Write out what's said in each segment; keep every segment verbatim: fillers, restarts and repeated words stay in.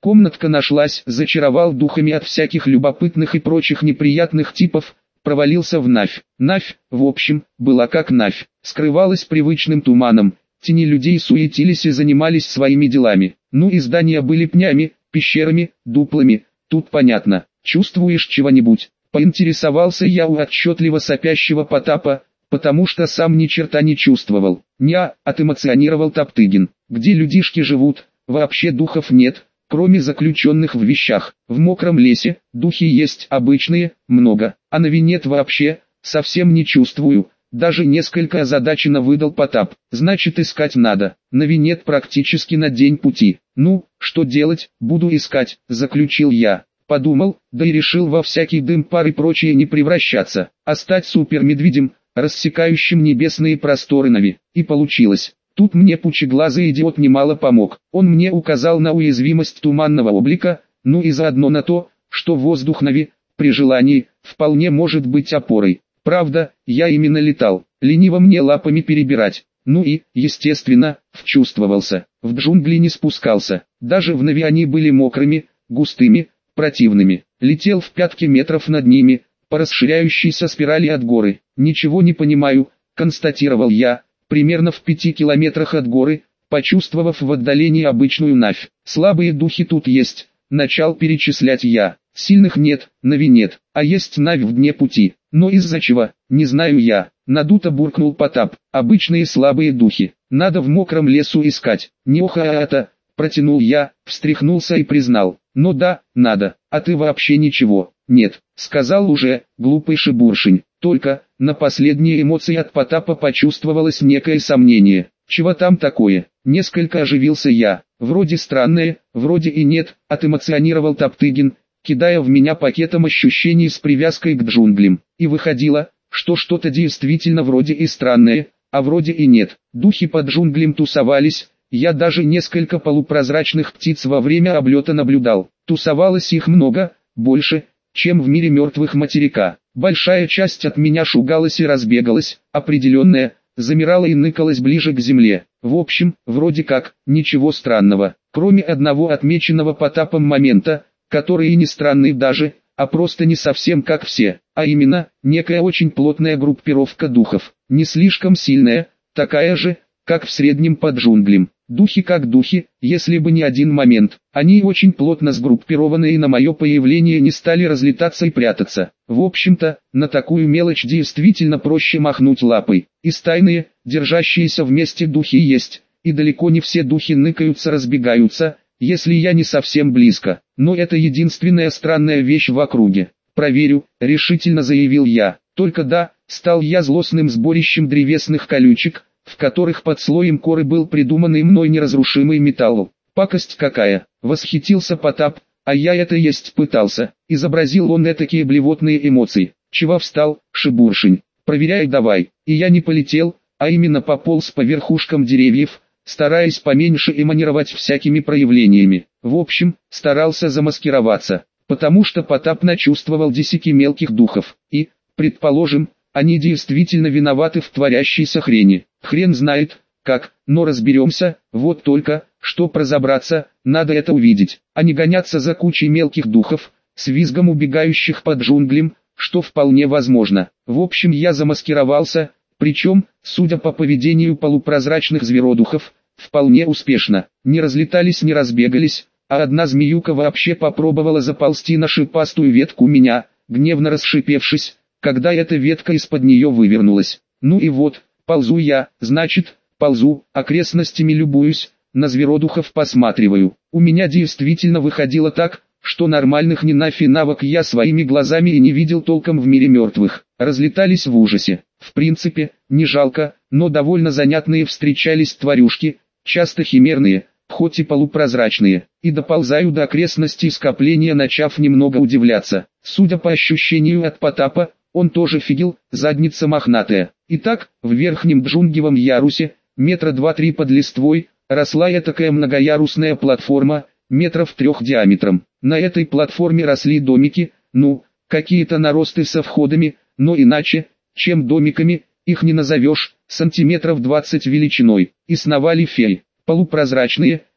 Комнатка нашлась, зачаровал духами от всяких любопытных и прочих неприятных типов, провалился в Навь. Навь, в общем, была как Навь, скрывалась привычным туманом, тени людей суетились и занимались своими делами. Ну и здания были пнями, пещерами, дуплами, тут понятно. Чувствуешь чего-нибудь? Поинтересовался я у отчетливо сопящего Потапа, потому что сам ни черта не чувствовал. Ня, отэмоционировал Топтыгин. Где людишки живут, вообще духов нет, кроме заключенных в вещах. В мокром лесе, духи есть обычные, много, а на нет вообще, совсем не чувствую. Даже несколько озадаченно выдал Потап. Значит, искать надо. На нет практически на день пути. Ну, что делать, буду искать, заключил я. Подумал, да и решил во всякий дым пар и прочее не превращаться, а стать супермедведем, рассекающим небесные просторы Нави. И получилось. Тут мне пучеглазый идиот немало помог. Он мне указал на уязвимость туманного облика, ну и заодно на то, что воздух Нави, при желании, вполне может быть опорой. Правда, я именно летал, лениво мне лапами перебирать. Ну и, естественно, вчувствовался. В джунгли не спускался. Даже в Нави они были мокрыми, густыми, противными. Летел в пятки метров над ними, по расширяющейся спирали от горы. Ничего не понимаю, констатировал я, примерно в пяти километрах от горы, почувствовав в отдалении обычную Навь. Слабые духи тут есть, начал перечислять я. Сильных нет, Нави нет, а есть Навь в дне пути. Но из-за чего, не знаю я. Надуто буркнул Потап. Обычные слабые духи. Надо в мокром лесу искать. Неоха-а-а-та, протянул я, встряхнулся и признал. Ну да, надо, а ты вообще ничего. Нет, сказал уже, глупый шебуршень. Только, на последние эмоции от Потапа почувствовалось некое сомнение. Чего там такое? Несколько оживился я. Вроде странное, вроде и нет, отэмоционировал Топтыгин, кидая в меня пакетом ощущений с привязкой к джунглям. И выходило, что что-то действительно вроде и странное, а вроде и нет. Духи под джунглям тусовались. Я даже несколько полупрозрачных птиц во время облета наблюдал. Тусовалось их много, больше, чем в мире мертвых материка. Большая часть от меня шугалась и разбегалась, определенная, замирала и ныкалась ближе к земле. В общем, вроде как, ничего странного, кроме одного отмеченного Потапом момента, который и не странный даже, а просто не совсем как все, а именно, некая очень плотная группировка духов, не слишком сильная, такая же, как в среднем под джунглям. Духи как духи, если бы не один момент. Они очень плотно сгруппированы и на мое появление не стали разлетаться и прятаться. В общем-то, на такую мелочь действительно проще махнуть лапой. И стайные, держащиеся вместе духи есть, и далеко не все духи ныкаются-разбегаются, если я не совсем близко. Но это единственная странная вещь в округе. Проверю, решительно заявил я. Только да, стал я злостным сборищем древесных колючек, в которых под слоем коры был придуманный мной неразрушимый металл. Пакость какая, восхитился Потап, а я это есть пытался. Изобразил он этакие блевотные эмоции. Чего встал, шебуршень, проверяй давай. И я не полетел, а именно пополз по верхушкам деревьев, стараясь поменьше эманировать всякими проявлениями. В общем, старался замаскироваться, потому что Потап начувствовал десятки мелких духов, и, предположим, они действительно виноваты в творящейся хрени. Хрен знает, как, но разберемся, вот только, чтоб разобраться, надо это увидеть, а не гоняться за кучей мелких духов, с визгом убегающих под джунглям, что вполне возможно. В общем, я замаскировался, причем, судя по поведению полупрозрачных зверодухов, вполне успешно. Не разлетались, не разбегались, а одна змеюка вообще попробовала заползти на шипастую ветку меня, гневно расшипевшись, когда эта ветка из-под нее вывернулась. Ну и вот, ползу я, значит, ползу, окрестностями любуюсь, на зверодухов посматриваю. У меня действительно выходило так, что нормальных ни нафиг навык я своими глазами и не видел толком в мире мертвых. Разлетались в ужасе. В принципе, не жалко, но довольно занятные встречались тварюшки, часто химерные, хоть и полупрозрачные. И доползаю до окрестностей скопления, начав немного удивляться. Судя по ощущению от Потапа, он тоже фигел, задница мохнатая. Итак, в верхнем джунглевом ярусе, метра два-три под листвой, росла этакая многоярусная платформа, метров трех диаметром. На этой платформе росли домики, ну, какие-то наросты со входами, но иначе, чем домиками, их не назовешь, сантиметров двадцать величиной. И сновали феи, полупрозрачные,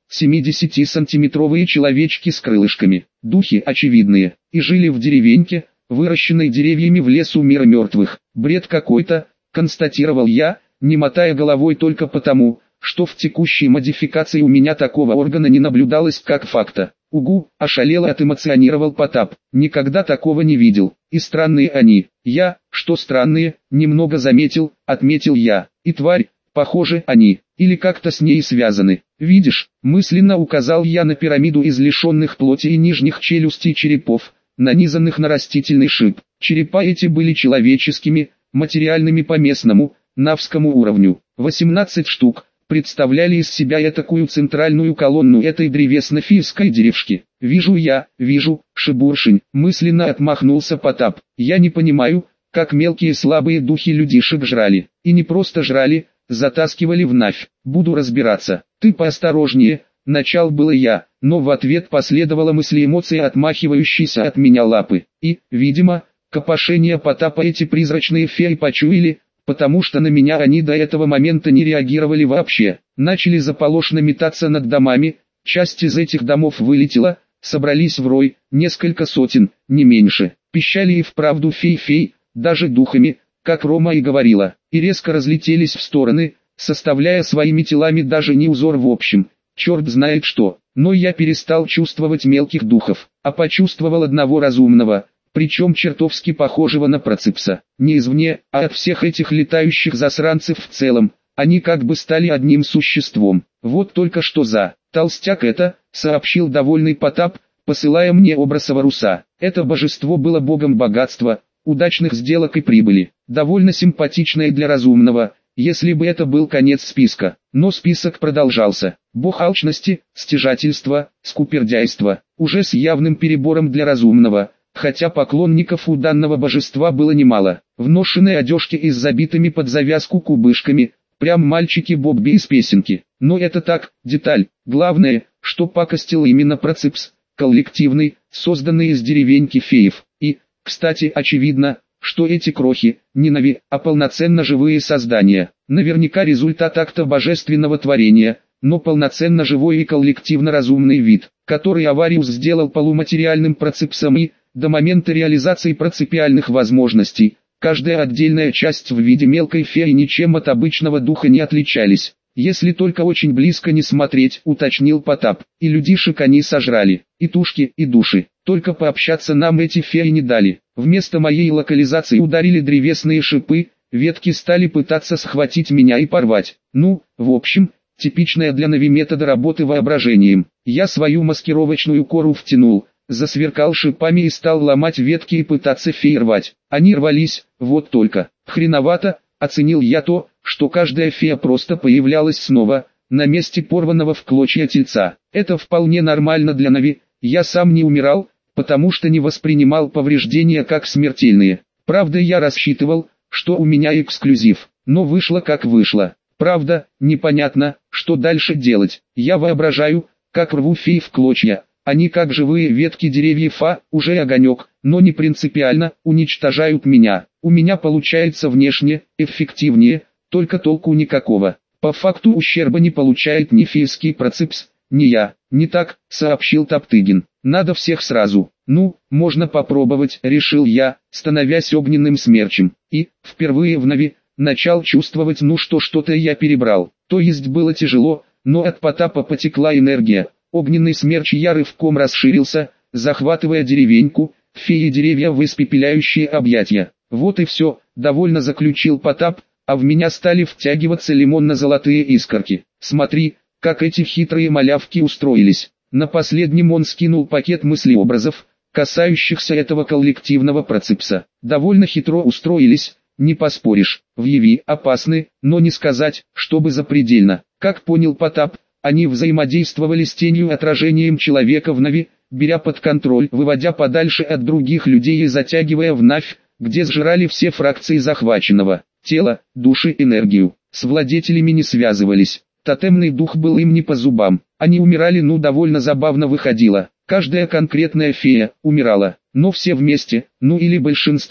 семидесятисантиметровые человечки с крылышками, духи очевидные, и жили в деревеньке, выращенной деревьями в лесу мира мертвых. Бред какой-то, констатировал я, не мотая головой только потому, что в текущей модификации у меня такого органа не наблюдалось как факта. Угу, ошалело отэмоционировал Потап, никогда такого не видел. И странные они. Я, что странные, немного заметил, отметил я. И тварь, похоже они, или как-то с ней связаны. Видишь, мысленно указал я на пирамиду из лишенных плоти и нижних челюстей черепов, нанизанных на растительный шип. Черепа эти были человеческими, материальными по местному, навскому уровню. восемнадцать штук представляли из себя этакую центральную колонну этой древесно-фийской деревушки. «Вижу я, вижу, шебуршень», мысленно отмахнулся Потап. «Я не понимаю, как мелкие слабые духи людишек жрали. И не просто жрали, затаскивали в Навь. Буду разбираться. Ты поосторожнее», начал было я, но в ответ последовала мысль эмоции отмахивающейся от меня лапы. И, видимо, копошение Потапа эти призрачные феи почуяли, потому что на меня они до этого момента не реагировали вообще. Начали заполошно метаться над домами, часть из этих домов вылетела, собрались в рой, несколько сотен, не меньше. Пищали и вправду фей-фей, даже духами, как Рома и говорила, и резко разлетелись в стороны, составляя своими телами даже не узор в общем, черт знает что. Но я перестал чувствовать мелких духов, а почувствовал одного разумного, причем чертовски похожего на Проципса. Не извне, а от всех этих летающих засранцев в целом, они как бы стали одним существом. Вот только что за толстяк это, сообщил довольный Потап, посылая мне образ Аваруса. Это божество было богом богатства, удачных сделок и прибыли. Довольно симпатичное для разумного, если бы это был конец списка. Но список продолжался. Бог алчности, стяжательства, скупердяйства, уже с явным перебором для разумного. Хотя поклонников у данного божества было немало. В ношенной одежке и с забитыми под завязку кубышками, прям мальчики Бобби из песенки. Но это так, деталь. Главное, что пакостил именно Проципс, коллективный, созданный из деревеньки феев. И, кстати, очевидно, что эти крохи, не нави, а полноценно живые создания. Наверняка результат акта божественного творения, но полноценно живой и коллективно разумный вид, который Авариус сделал полуматериальным Проципсом и, до момента реализации проципиальных возможностей, каждая отдельная часть в виде мелкой феи ничем от обычного духа не отличались. Если только очень близко не смотреть, уточнил Потап, и людишек они сожрали, и тушки, и души. Только пообщаться нам эти феи не дали. Вместо моей локализации ударили древесные шипы, ветки стали пытаться схватить меня и порвать. Ну, в общем, типичная для Нави метода работы воображением. Я свою маскировочную кору втянул, засверкал шипами и стал ломать ветки и пытаться феи рвать. Они рвались, вот только. Хреновато, оценил я то, что каждая фея просто появлялась снова, на месте порванного в клочья тельца. Это вполне нормально для Нави, я сам не умирал, потому что не воспринимал повреждения как смертельные. Правда, я рассчитывал, что у меня эксклюзив, но вышло как вышло. Правда, непонятно, что дальше делать. Я воображаю, как рву фей в клочья. Они как живые ветки деревьев, а, уже огонек, но не принципиально, уничтожают меня. У меня получается внешне, эффективнее, только толку никакого. По факту ущерба не получает ни фейский Проципс, ни я. Не так, сообщил Топтыгин. Надо всех сразу. Ну, можно попробовать, решил я, становясь огненным смерчем. И, впервые в Нави, начал чувствовать, ну что что-то я перебрал. То есть было тяжело, но от Потапа потекла энергия. Огненный смерч я рывком расширился, захватывая деревеньку, феи деревья в испепеляющие объятия. Вот и все, довольно заключил Потап, а в меня стали втягиваться лимонно-золотые искорки. Смотри, как эти хитрые малявки устроились. На последнем он скинул пакет мыслеобразов, касающихся этого коллективного Проципса. Довольно хитро устроились, не поспоришь. В Яви опасны, но не сказать, чтобы запредельно. Как понял Потап, они взаимодействовали с тенью отражением человека в Нави, беря под контроль, выводя подальше от других людей и затягивая в Навь, где сжирали все фракции захваченного тела, души, энергию. С владетелями не связывались. Тотемный дух был им не по зубам. Они умирали, ну довольно забавно выходило. Каждая конкретная фея умирала, но все вместе, ну или большинство.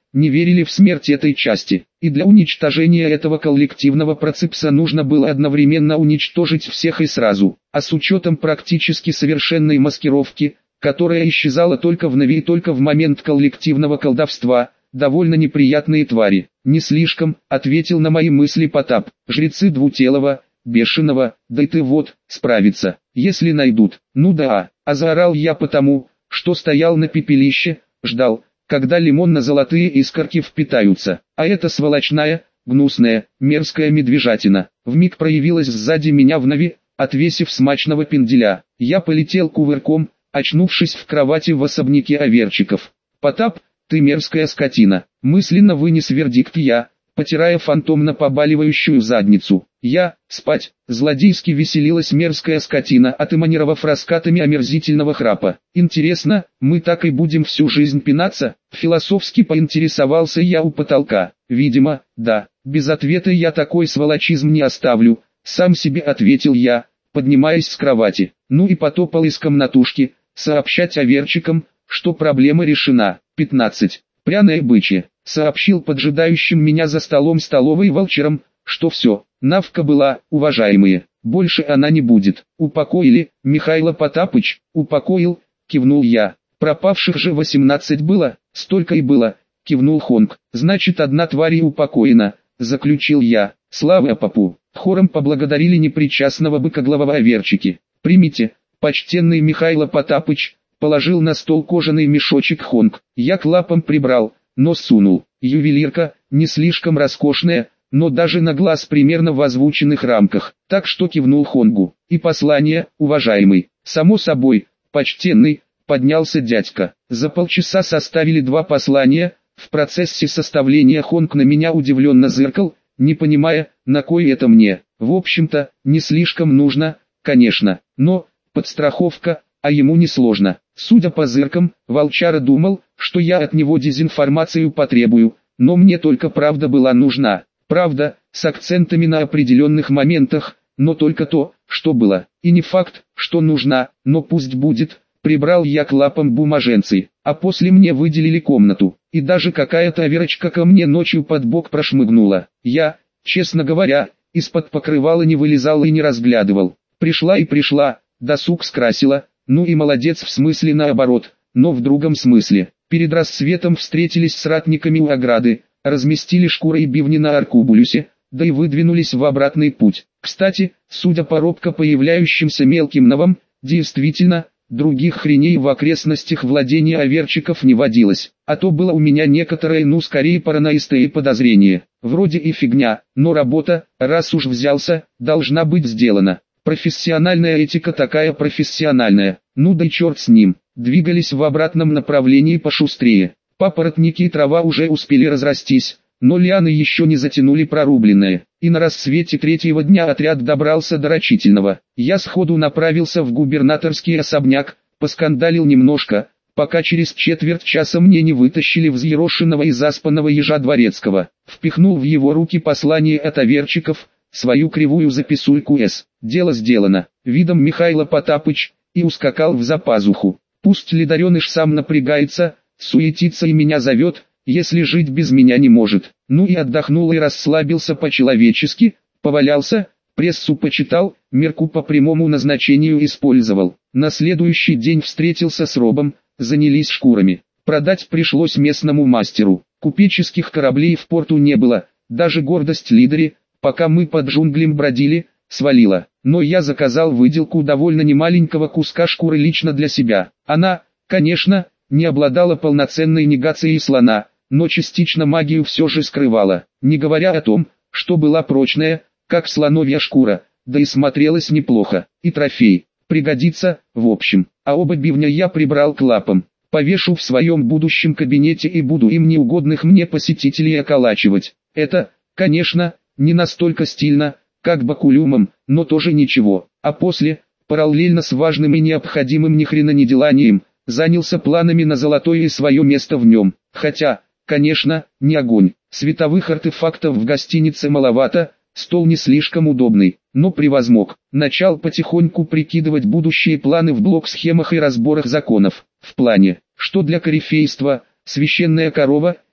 не верили в смерть этой части. И для уничтожения этого коллективного процесса нужно было одновременно уничтожить всех и сразу. А с учетом практически совершенной маскировки, которая исчезала только в Нави и только в момент коллективного колдовства, довольно неприятные твари. «Не слишком», — ответил на мои мысли Потап. «Жрецы Двутелого, Бешеного, да и ты вот, справиться, если найдут». «Ну да, а заорал я потому, что стоял на пепелище, ждал, когда лимонно-золотые искорки впитаются. А эта сволочная, гнусная, мерзкая медвежатина вмиг проявилась сзади меня в Нави, отвесив смачного пенделя. Я полетел кувырком, очнувшись в кровати в особняке Аверчиков. «Потап, ты мерзкая скотина», мысленно вынес вердикт я, потирая фантомно побаливающую задницу. Я, спать, злодейски веселилась мерзкая скотина, отэманировав раскатами омерзительного храпа. «Интересно, мы так и будем всю жизнь пинаться?» Философски поинтересовался я у потолка. «Видимо, да. Без ответа я такой сволочизм не оставлю», сам себе ответил я, поднимаясь с кровати. Ну и потопал из комнатушки, сообщать Аверчикам, что проблема решена. пятнадцать. Пряное бычье. Сообщил поджидающим меня за столом столовой волчерам, что все, навка была, уважаемые, больше она не будет. «Упокоили, Михайло Потапыч?» «Упокоил», кивнул я. «Пропавших же восемнадцать было?» «Столько и было», кивнул Хонг. «Значит, одна тварь и упокоена», заключил я. «Слава попу!» Хором поблагодарили непричастного быкоглавого Аверчики. «Примите, почтенный Михайло Потапыч», положил на стол кожаный мешочек Хонг. Я к лапам прибрал, нос сунул. Ювелирка, не слишком роскошная, но даже на глаз примерно в озвученных рамках. Так что кивнул Хонгу. «И послание, уважаемый». «Само собой, почтенный», поднялся дядька. За полчаса составили два послания. В процессе составления Хонг на меня удивленно зыркал, не понимая, на кой это мне. В общем-то, не слишком нужно, конечно, но, подстраховка, а ему несложно. Судя по зыркам, волчара думал, что я от него дезинформацию потребую, но мне только правда была нужна. Правда, с акцентами на определенных моментах, но только то, что было. И не факт, что нужна, но пусть будет. Прибрал я к лапам бумаженцы, а после мне выделили комнату. И даже какая-то Аверочка ко мне ночью под бок прошмыгнула. Я, честно говоря, из-под покрывала не вылезал и не разглядывал. Пришла и пришла, досуг скрасила, ну и молодец в смысле наоборот, но в другом смысле. Перед рассветом встретились с ратниками у ограды, разместили шкуры и бивни на аркубулюсе, да и выдвинулись в обратный путь. Кстати, судя по робко появляющимся мелким новам, действительно, других хреней в окрестностях владения Аверчиков не водилось, а то было у меня некоторое, ну скорее параноистое подозрение. Вроде и фигня, но работа, раз уж взялся, должна быть сделана. Профессиональная этика такая профессиональная, ну да и черт с ним. Двигались в обратном направлении пошустрее. Папоротники и трава уже успели разрастись, но лианы еще не затянули прорубленное. И на рассвете третьего дня отряд добрался до Рачительного. Я сходу направился в губернаторский особняк, поскандалил немножко, пока через четверть часа мне не вытащили взъерошенного и заспанного ежа дворецкого. Впихнул в его руки послание от Аверчиков, свою кривую записульку «С». Дело сделано, видом Михайло Потапыч, и ускакал в запазуху. Пусть ледореныш сам напрягается, суетится и меня зовет, если жить без меня не может. Ну и отдохнул и расслабился по-человечески, повалялся, прессу почитал, мерку по прямому назначению использовал. На следующий день встретился с Робом, занялись шкурами. Продать пришлось местному мастеру. Купеческих кораблей в порту не было, даже гордость Лидери, пока мы под джунглем бродили, свалила. Но я заказал выделку довольно немаленького куска шкуры лично для себя. Она, конечно, не обладала полноценной негацией слона, но частично магию все же скрывала, не говоря о том, что была прочная, как слоновья шкура, да и смотрелась неплохо. И трофей, пригодится, в общем. А оба бивня я прибрал к лапам, повешу в своем будущем кабинете и буду им неугодных мне посетителей околачивать. Это, конечно, не настолько стильно, как бакулюмом, но тоже ничего. А после, параллельно с важным и необходимым ни хрена не деланием, занялся планами на золотое и свое место в нем. Хотя, конечно, не огонь. Световых артефактов в гостинице маловато, стол не слишком удобный, но превозмог. Начал потихоньку прикидывать будущие планы в блок-схемах и разборах законов. В плане, что для корифейства, священная корова,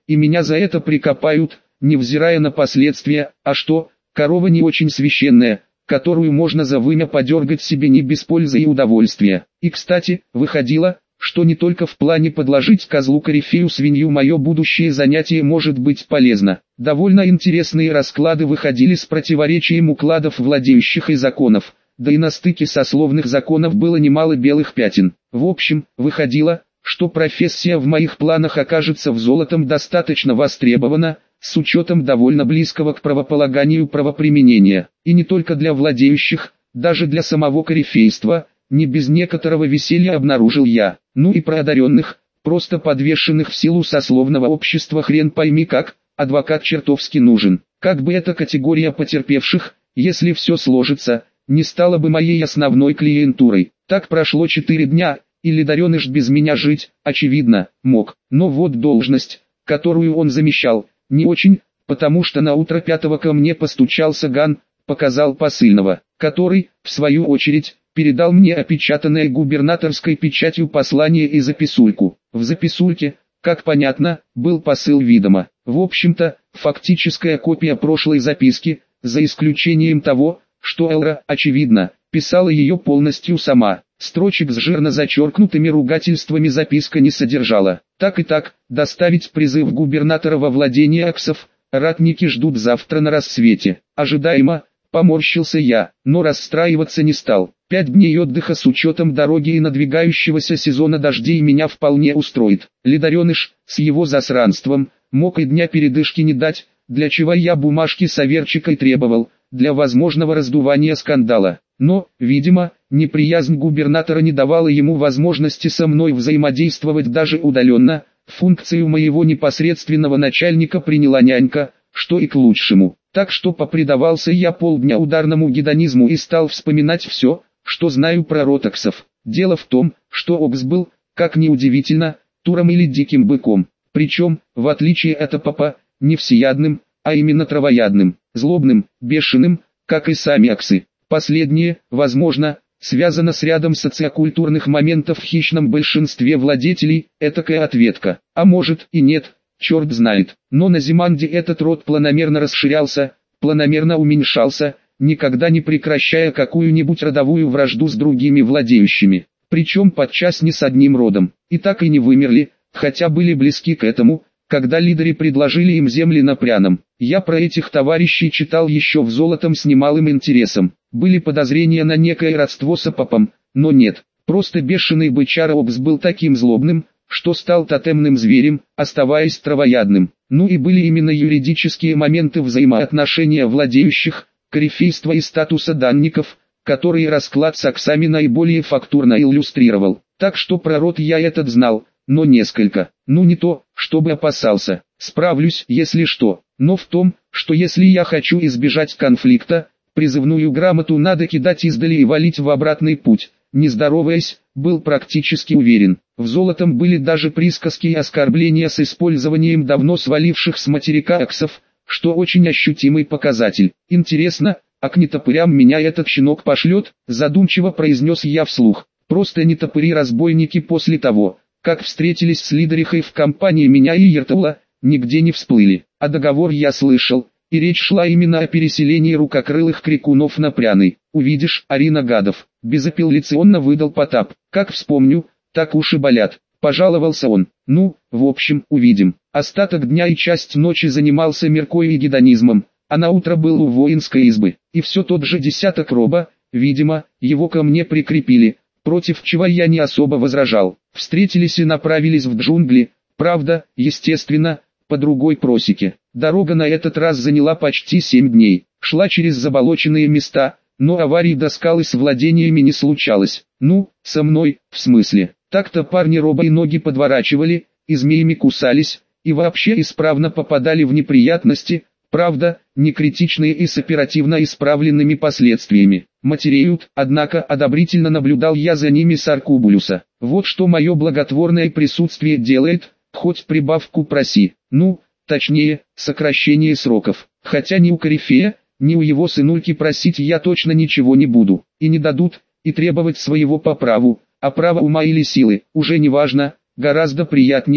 и меня за это прикопают, невзирая на последствия. А что, корова не очень священная, которую можно за вымя подергать себе не без пользы и удовольствия. И кстати, выходило, что не только в плане подложить козлу-корифею свинью мое будущее занятие может быть полезно. Довольно интересные расклады выходили с противоречием укладов владеющих и законов, да и на стыке сословных законов было немало белых пятен. В общем, выходило, что профессия в моих планах окажется в золотом достаточно востребована, с учетом довольно близкого к правополаганию правоприменения, и не только для владеющих, даже для самого корифейства. Не без некоторого веселья обнаружил я. Ну и про одаренных, просто подвешенных в силу сословного общества хрен пойми как, адвокат чертовски нужен. Как бы эта категория потерпевших, если все сложится, не стала бы моей основной клиентурой. Так прошло четыре дня, и Лидареныш без меня жить, очевидно, мог. Но вот должность, которую он замещал, не очень, потому что на утро пятого ко мне постучался Ган, показал посыльного, который, в свою очередь, передал мне опечатанное губернаторской печатью послание и записульку. В записульке, как понятно, был посыл видома. В общем-то, фактическая копия прошлой записки, за исключением того, что Элра, очевидно, писала ее полностью сама. Строчек с жирно зачеркнутыми ругательствами записка не содержала. Так и так, доставить призыв губернатора во владение Аксов, ратники ждут завтра на рассвете. Ожидаемо, поморщился я, но расстраиваться не стал. Пять дней отдыха с учетом дороги и надвигающегося сезона дождей меня вполне устроит. Лидареныш, с его засранством, мог и дня передышки не дать, для чего я бумажки с Аверчикой требовал, для возможного раздувания скандала. Но, видимо, неприязнь губернатора не давала ему возможности со мной взаимодействовать даже удаленно. Функцию моего непосредственного начальника приняла нянька, что и к лучшему. Так что попредавался я полдня ударному гедонизму и стал вспоминать все, что знаю про ротаксов. Дело в том, что Окс был, как ни удивительно, туром или диким быком. Причем, в отличие от Апапа, не всеядным, а именно травоядным, злобным, бешеным, как и сами аксы. Последнее, возможно, связано с рядом социокультурных моментов в хищном большинстве владетелей, этакая ответка. А может и нет, черт знает. Но на Зиманде этот род планомерно расширялся, планомерно уменьшался, никогда не прекращая какую-нибудь родовую вражду с другими владеющими. Причем подчас не с одним родом. И так и не вымерли, хотя были близки к этому, когда лидеры предложили им земли на Пряном. Я про этих товарищей читал еще в Золотом с немалым интересом. Были подозрения на некое родство с Апапом, но нет. Просто бешеный бычара Окс был таким злобным, что стал тотемным зверем, оставаясь травоядным. Ну и были именно юридические моменты взаимоотношения владеющих, корифейства и статуса данников, которые расклад с аксами наиболее фактурно иллюстрировал. Так что про род я этот знал, но несколько. Ну не то, чтобы опасался, справлюсь, если что. Но в том, что если я хочу избежать конфликта, призывную грамоту надо кидать издали и валить в обратный путь. Не здороваясь, был практически уверен. В Золотом были даже присказки и оскорбления с использованием давно сваливших с материка аксов, что очень ощутимый показатель. Интересно, а к нетопырям меня этот щенок пошлет, задумчиво произнес я вслух. Просто нетопыри-разбойники после того, как встретились с Лидерихой в компании меня и Ертаула, нигде не всплыли. А договор я слышал, и речь шла именно о переселении рукокрылых крикунов на Пряный. Увидишь, Арина гадов, безапелляционно выдал Потап. Как вспомню, так уши болят, пожаловался он. Ну, в общем, увидим. Остаток дня и часть ночи занимался меркой и гедонизмом, а на утро был у воинской избы. И все тот же десяток роба, видимо, его ко мне прикрепили, против чего я не особо возражал. Встретились и направились в джунгли, правда, естественно, по другой просеке. Дорога на этот раз заняла почти семь дней, шла через заболоченные места, но аварий до скалы с владениями не случалось. Ну, со мной, в смысле. Так-то парни роба и ноги подворачивали, и змеями кусались, и вообще исправно попадали в неприятности, правда, не критичные и с оперативно исправленными последствиями. Матереют, однако одобрительно наблюдал я за ними с Аркубулюса. Вот что мое благотворное присутствие делает, хоть прибавку проси. Ну, точнее, сокращение сроков. Хотя ни у Корифея, ни у его сынульки просить я точно ничего не буду. И не дадут, и требовать своего по праву, а право ума или силы, уже не важно, гораздо приятнее,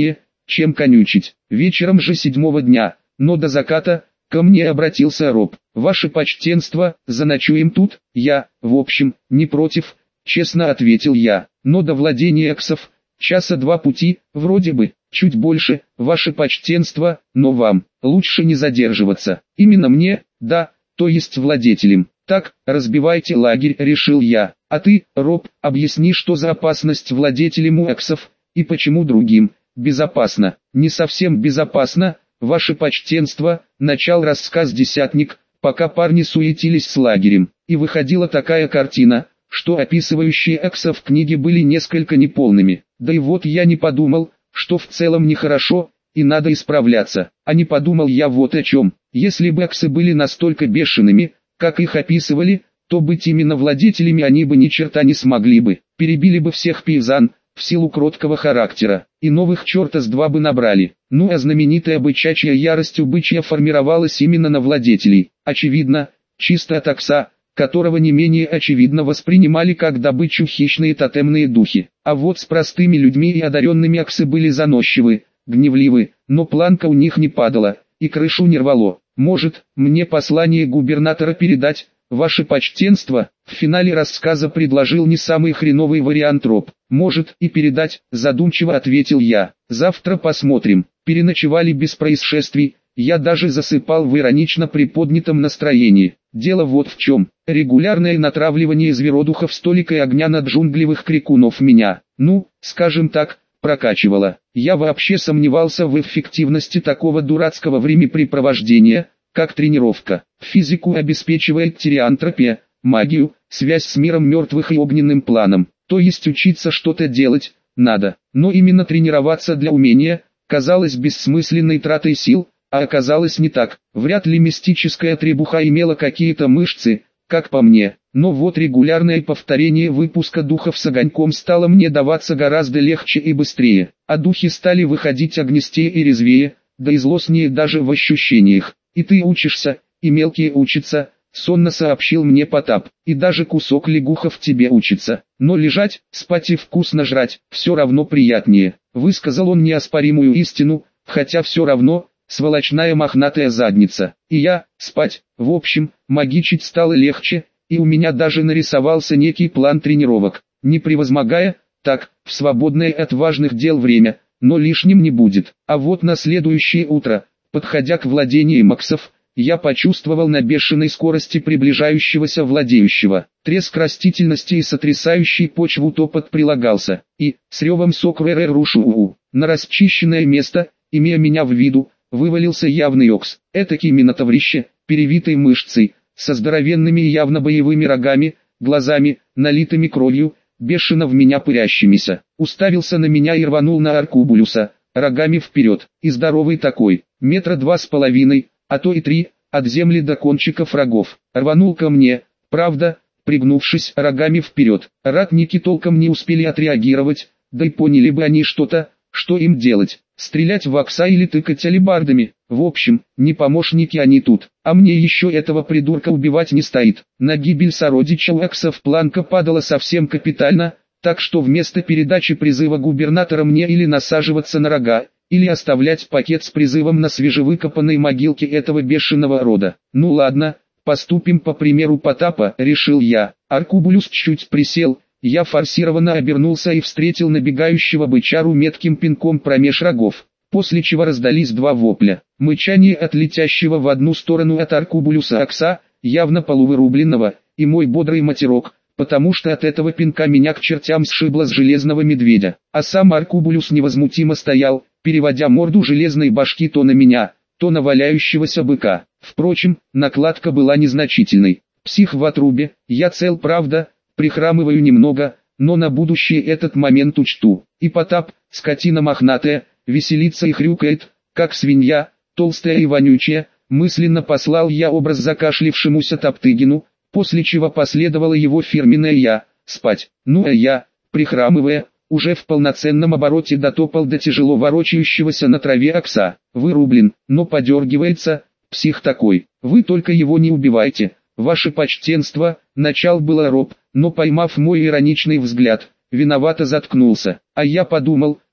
чем конючить. Вечером же седьмого дня, но до заката, ко мне обратился роб. «Ваше почтенство, заночуем тут?» «Я, в общем, не против», честно ответил я. «Но до владения эксов, часа два пути, вроде бы, чуть больше, ваше почтенство, но вам, лучше не задерживаться». «Именно мне, да, то есть владетелем». «Так, разбивайте лагерь», решил я. «А ты, роб, объясни, что за опасность владетелям у эксов, и почему другим безопасно». «Не совсем безопасно, ваше почтенство», начал рассказ десятник, пока парни суетились с лагерем. И выходила такая картина, что описывающие эксов книги были несколько неполными. Да и вот я не подумал, что в целом нехорошо, и надо исправляться. А не подумал я вот о чем. Если бы эксы были настолько бешеными, как их описывали, то быть именно владетелями они бы ни черта не смогли бы. Перебили бы всех пейзан, в силу кроткого характера, и новых черта с два бы набрали. Ну а знаменитая бычачья ярость у бычья формировалась именно на владетелей. Очевидно, чисто от окса, которого не менее очевидно воспринимали как добычу хищные тотемные духи. А вот с простыми людьми и одаренными оксы были заносчивы, гневливы, но планка у них не падала, и крышу не рвало. «Может, мне послание губернатора передать, ваше почтенство?» В финале рассказа предложил не самый хреновый вариант роб. «Может и передать», задумчиво ответил я. «Завтра посмотрим». Переночевали без происшествий, я даже засыпал в иронично приподнятом настроении. Дело вот в чем. Регулярное натравливание зверодухов столика и огня на джунглевых крикунов меня, ну, скажем так, прокачивало. Я вообще сомневался в эффективности такого дурацкого времяпрепровождения, как тренировка. Физику обеспечивает тириантропия, магию, связь с миром мертвых и огненным планом. То есть учиться что-то делать надо. Но именно тренироваться для умения казалось бессмысленной тратой сил, а оказалось не так. Вряд ли мистическая требуха имела какие-то мышцы, как по мне. Но вот регулярное повторение выпуска духов с огоньком стало мне даваться гораздо легче и быстрее. А духи стали выходить огнистее и резвее, да и злостнее даже в ощущениях. «И ты учишься, и мелкие учатся», сонно сообщил мне Потап. «И даже кусок лягухов тебе учится. Но лежать, спать и вкусно жрать, все равно приятнее», высказал он неоспоримую истину, хотя все равно, сволочная мохнатая задница. И я, спать, в общем, магичить стало легче, и у меня даже нарисовался некий план тренировок. Не превозмогая, так, в свободное от важных дел время, но лишним не будет. А вот на следующее утро, подходя к владению максов, я почувствовал на бешеной скорости приближающегося владеющего. Треск растительности и сотрясающий почву топот прилагался, и, с ревом сокрэрэ рушу на расчищенное место, имея меня в виду, вывалился явный окс. Этакий минотаврище, перевитый мышцей, со здоровенными и явно боевыми рогами, глазами, налитыми кровью, бешено в меня пырящимися. Уставился на меня и рванул на аркубулюса, рогами вперед, и здоровый такой, метра два с половиной, а то и три, от земли до кончиков рогов. Рванул ко мне, правда, пригнувшись рогами вперед. Ратники толком не успели отреагировать, да и поняли бы они что-то, что им делать. Стрелять в окса или тыкать алебардами. В общем, не помощники они тут, а мне еще этого придурка убивать не стоит. На гибель сородича у эксов планка падала совсем капитально, так что вместо передачи призыва губернатора мне или насаживаться на рога, или оставлять пакет с призывом на свежевыкопанной могилке этого бешеного рода. Ну ладно, поступим по примеру Потапа, решил я. Аркубулюс чуть присел, я форсированно обернулся и встретил набегающего бычару метким пинком промеж рогов, после чего раздались два вопля. Мычание от летящего в одну сторону от Аркубулюса окса, явно полувырубленного, и мой бодрый матерок, потому что от этого пинка меня к чертям сшибло с железного медведя. А сам Аркубулюс невозмутимо стоял, переводя морду железной башки то на меня, то на валяющегося быка. Впрочем, накладка была незначительной. Псих в отрубе, я цел, правда, прихрамываю немного, но на будущее этот момент учту. И Потап, скотина мохнатая, веселится и хрюкает, как свинья, толстая и вонючая, мысленно послал я образ закашлившемуся Топтыгину, после чего последовало его фирменное «я», спать. Ну а я, прихрамывая, уже в полноценном обороте дотопал до тяжело ворочающегося на траве окса. Вырублен, но подергивается, псих такой. Вы только его не убивайте, ваше почтенство, начал было роб, но поймав мой ироничный взгляд, виновато заткнулся. А я подумал,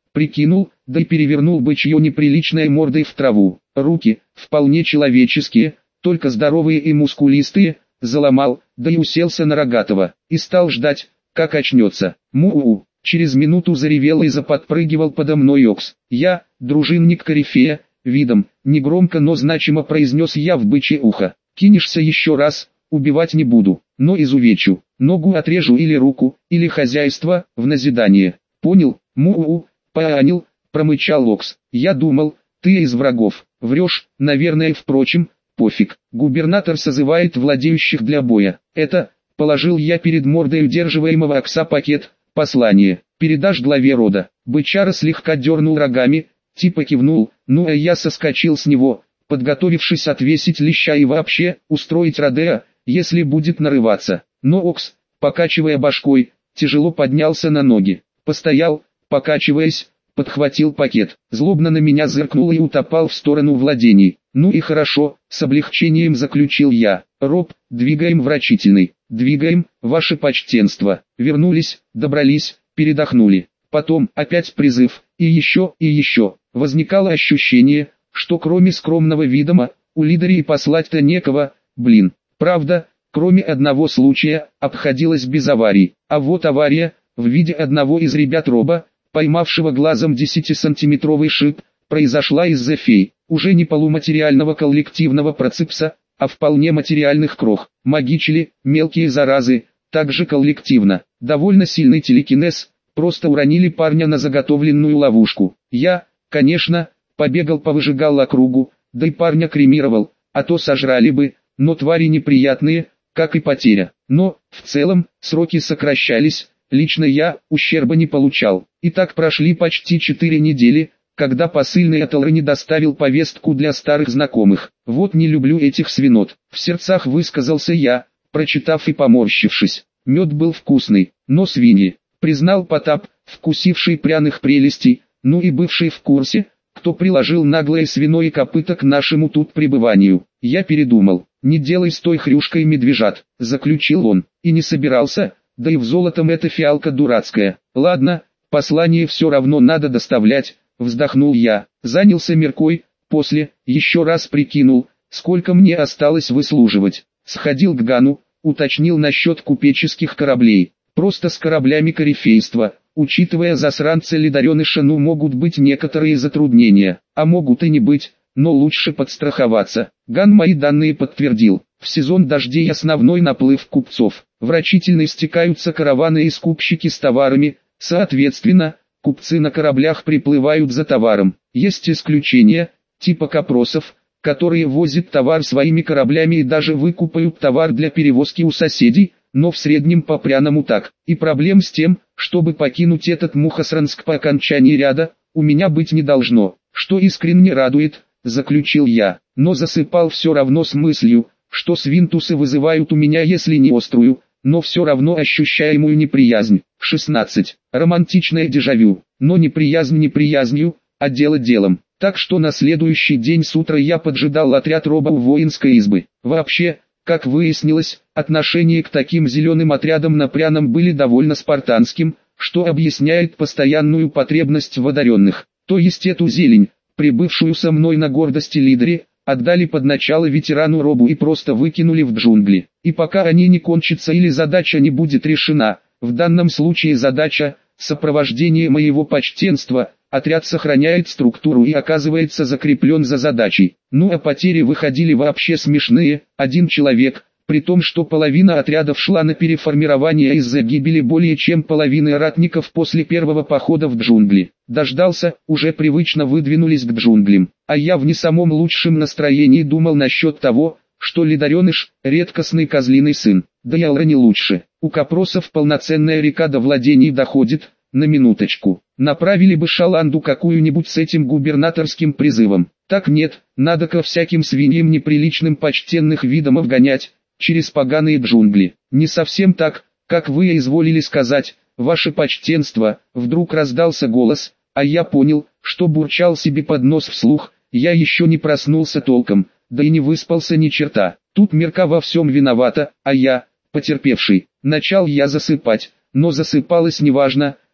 прикинул, да и перевернул бы чье неприличной мордой в траву. Руки, вполне человеческие, только здоровые и мускулистые, заломал, да и уселся на Рогатого, и стал ждать, как очнется. Му-у-у. Через минуту заревел и заподпрыгивал подо мной Окс. Я, дружинник Корифея, видом, негромко, но значимо произнес я в бычье ухо. Кинешься еще раз, убивать не буду, но изувечу. Ногу отрежу или руку, или хозяйство, в назидание. Понял? Му-у-у. Понял, промычал Окс. Я думал, ты из врагов. Врешь, наверное, впрочем, пофиг. Губернатор созывает владеющих для боя. Это, положил я перед мордой удерживаемого Окса пакет, послание. Передашь главе рода. Бычара слегка дернул рогами, типа кивнул, ну а я соскочил с него, подготовившись отвесить леща и вообще, устроить родео, если будет нарываться. Но Окс, покачивая башкой, тяжело поднялся на ноги. Постоял, покачиваясь, подхватил пакет, злобно на меня зыркнул и утопал в сторону владений. Ну и хорошо, с облегчением заключил я. Роб, двигаем врачительный, двигаем, ваше почтенство. Вернулись, добрались, передохнули. Потом опять призыв, и еще, и еще. Возникало ощущение, что кроме скромного видома, у лидерей послать-то некого, блин. Правда, кроме одного случая, обходилось без аварий. А вот авария, в виде одного из ребят Роба, поймавшего глазом десятисантиметровый шип, произошла из-за фей, уже не полуматериального коллективного проципса, а вполне материальных крох. Магичили, мелкие заразы, также коллективно. Довольно сильный телекинез, просто уронили парня на заготовленную ловушку. Я, конечно, побегал повыжигал округу, да и парня кремировал, а то сожрали бы, но твари неприятные, как и потеря. Но, в целом, сроки сокращались, лично я ущерба не получал. И так прошли почти четыре недели, когда посыльный от Алры не доставил повестку для старых знакомых. Вот не люблю этих свинот, в сердцах высказался я, прочитав и поморщившись. Мед был вкусный, но свиньи, признал Потап, вкусивший пряных прелестей, ну и бывший в курсе, кто приложил наглое свиное копыто к нашему тут пребыванию. Я передумал, не делай с той хрюшкой медвежат, заключил он, и не собирался, да и в золотом эта фиалка дурацкая. Ладно, послание все равно надо доставлять, вздохнул я, занялся меркой, после, еще раз прикинул, сколько мне осталось выслуживать. Сходил к Гану, уточнил насчет купеческих кораблей, просто с кораблями корифейства. Учитывая засранца лидареныша, ну могут быть некоторые затруднения, а могут и не быть, но лучше подстраховаться. Ган мои данные подтвердил. В сезон дождей основной наплыв купцов. Врачительно стекаются караваны и скупщики с товарами, соответственно, купцы на кораблях приплывают за товаром. Есть исключения, типа капросов, которые возят товар своими кораблями и даже выкупают товар для перевозки у соседей, но в среднем по пряному так. И проблем с тем, чтобы покинуть этот Мухосранск по окончании ряда, у меня быть не должно, что искренне радует, заключил я, но засыпал все равно с мыслью, что свинтусы вызывают у меня если не острую, но все равно ощущаемую неприязнь. шестнадцать. Романтичное дежавю, но неприязнь неприязнью, а дело делом. Так что на следующий день с утра я поджидал отряд Роба у воинской избы. Вообще, как выяснилось, отношение к таким зеленым отрядам на пряном были довольно спартанским, что объясняет постоянную потребность в одаренных. То есть эту зелень, прибывшую со мной на гордости лидере, отдали под начало ветерану Робу и просто выкинули в джунгли. И пока они не кончатся или задача не будет решена, в данном случае задача, сопровождение моего почтенства, отряд сохраняет структуру и оказывается закреплен за задачей. Ну а потери выходили вообще смешные, один человек, при том что половина отрядов шла на переформирование из-за гибели более чем половины ратников после первого похода в джунгли. Дождался, уже привычно выдвинулись к джунглям, а я в не самом лучшем настроении думал насчет того, что лидареныш – редкостный козлиный сын, да и Алра не лучше. У капросов полноценная река до владений доходит, на минуточку. Направили бы Шаланду какую-нибудь с этим губернаторским призывом. Так нет, надо ко всяким свиньям неприличным почтенных видам обгонять, через поганые джунгли. Не совсем так, как вы изволили сказать, ваше почтенство, вдруг раздался голос, а я понял, что бурчал себе под нос вслух, я еще не проснулся толком, да и не выспался ни черта. Тут Мерка во всем виновата, а я, потерпевший. Начал я засыпать, но засыпалось неважно,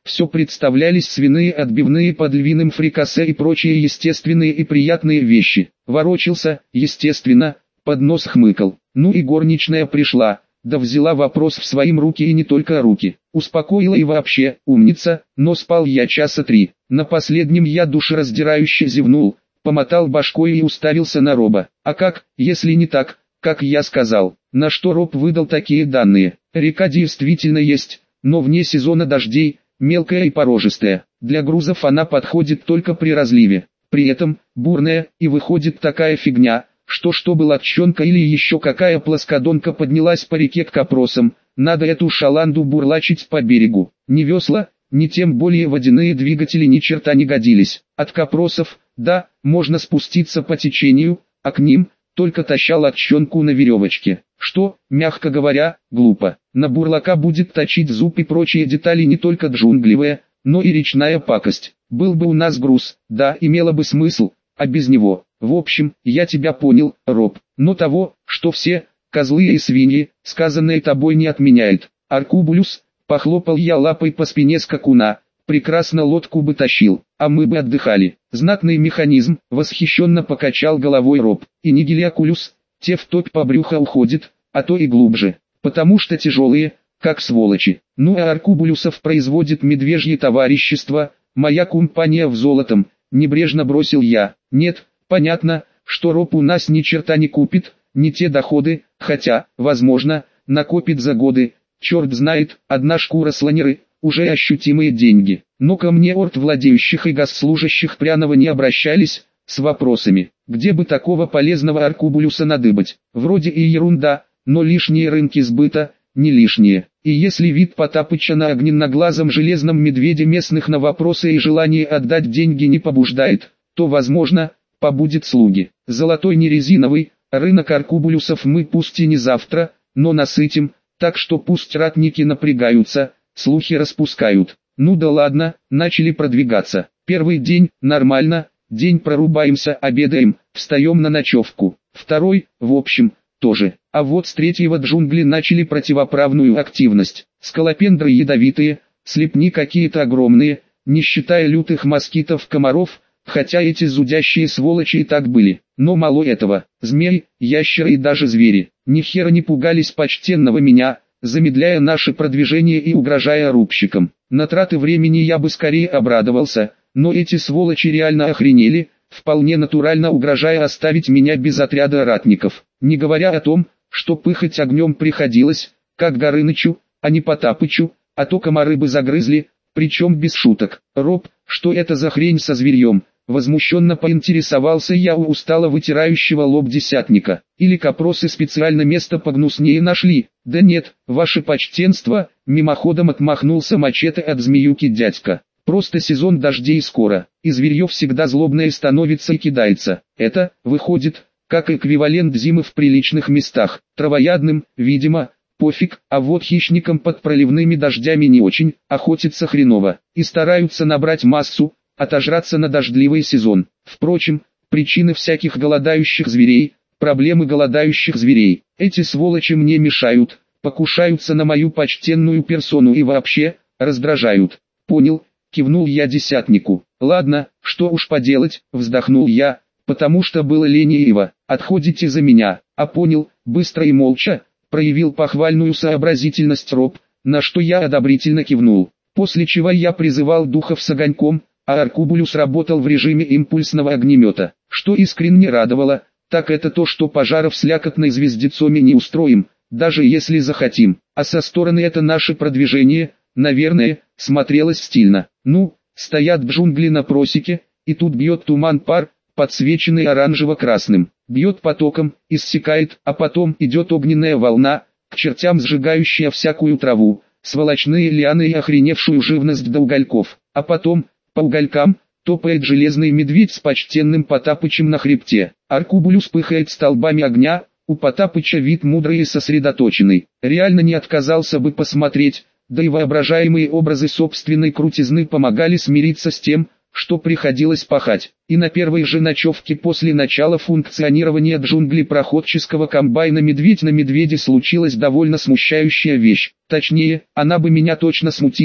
все представлялись свиные отбивные под львиным фрикасе и прочие естественные и приятные вещи. Ворочился, естественно, под нос хмыкал. Ну и горничная пришла, да взяла вопрос в свои руки и не только руки. Успокоила и вообще, умница, но спал я часа три. На последнем я душераздирающе зевнул, помотал башкой и уставился на Роба. А как, если не так, как я сказал? На что Роб выдал такие данные? Река действительно есть, но вне сезона дождей, мелкая и порожистая. Для грузов она подходит только при разливе. При этом, бурная, и выходит такая фигня, что чтобы лодчонка или еще какая плоскодонка поднялась по реке к копросам, надо эту шаланду бурлачить по берегу. Ни весла, ни тем более водяные двигатели ни черта не годились. От копросов, да, можно спуститься по течению, а к ним, только таща лодчонку на веревочке. Что, мягко говоря, глупо. На бурлака будет точить зуб и прочие детали не только джунглевая, но и речная пакость. Был бы у нас груз, да, имело бы смысл, а без него. В общем, я тебя понял, Роб, но того, что все, козлы и свиньи, сказанное тобой не отменяет. Аркубулюс, похлопал я лапой по спине скакуна, прекрасно лодку бы тащил, а мы бы отдыхали. Знатный механизм, восхищенно покачал головой Роб. И нигилиакулюс, те втопь по брюхо уходит, а то и глубже, потому что тяжелые, как сволочи. Ну а аркубулюсов производит медвежье товарищество, моя компания в золотом, небрежно бросил я. Нет, понятно, что Роб у нас ни черта не купит, не те доходы, хотя, возможно, накопит за годы, черт знает, одна шкура слонеры, уже ощутимые деньги. Но ко мне орд владеющих и госслужащих пряного не обращались, с вопросами, где бы такого полезного аркубулюса надыбать. Вроде и ерунда, но лишние рынки сбыта, не лишние. И если вид Потапыча на огненноглазом железном медведе местных на вопросы и желание отдать деньги не побуждает, то возможно, побудет слуги. Золотой не резиновый, рынок аркубулюсов мы пусть и не завтра, но насытим, так что пусть ратники напрягаются, слухи распускают. Ну да ладно, начали продвигаться. Первый день, нормально, день прорубаемся, обедаем, встаем на ночевку. Второй, в общем, тоже. А вот с третьего джунгли начали противоправную активность. Скалопендры ядовитые, слепни какие-то огромные, не считая лютых москитов, комаров, хотя эти зудящие сволочи и так были. Но мало этого, змеи, ящеры и даже звери, ни хера не пугались почтенного меня, замедляя наше продвижение и угрожая рубщикам. На траты времени я бы скорее обрадовался, но эти сволочи реально охренели, вполне натурально угрожая оставить меня без отряда ратников. Не говоря о том, что пыхать огнем приходилось, как Горынычу, а не Потапычу, а то комары бы загрызли, причем без шуток. Роб, что это за хрень со зверьем? Возмущенно поинтересовался я у устало вытирающего лоб десятника. Или копросы специально место погнуснее нашли? Да нет, ваше почтенство, мимоходом отмахнулся мачете от змеюки дядька. Просто сезон дождей скоро, и зверье всегда злобное становится и кидается. Это, выходит, как эквивалент зимы в приличных местах. Травоядным, видимо, пофиг, а вот хищникам под проливными дождями не очень, охотятся хреново, и стараются набрать массу, отожраться на дождливый сезон. Впрочем, причины всяких голодающих зверей, проблемы голодающих зверей. Эти сволочи мне мешают, покушаются на мою почтенную персону и вообще, раздражают. Понял, кивнул я десятнику. Ладно, что уж поделать, вздохнул я, потому что было лениво. Отходите за меня, а понял, быстро и молча, проявил похвальную сообразительность Роб, на что я одобрительно кивнул. После чего я призывал духов с огоньком, а аркубулюс работал в режиме импульсного огнемета. Что искренне радовало, так это то, что пожаров с лякотной звездецоми не устроим, даже если захотим. А со стороны это наше продвижение, наверное, смотрелось стильно. Ну, стоят джунгли на просеке, и тут бьет туман пар, подсвеченный оранжево-красным. Бьет потоком, иссякает, а потом идет огненная волна, к чертям сжигающая всякую траву, сволочные лианы и охреневшую живность до угольков. А потом, по уголькам, топает железный медведь с почтенным Потапычем на хребте. Аркубулюс пыхает столбами огня, у Потапыча вид мудрый и сосредоточенный. Реально не отказался бы посмотреть, да и воображаемые образы собственной крутизны помогали смириться с тем, что приходилось пахать. И на первой же ночевке после начала функционирования джунглепроходческого комбайна «Медведь на медведе» случилась довольно смущающая вещь. Точнее, она бы меня точно смутила,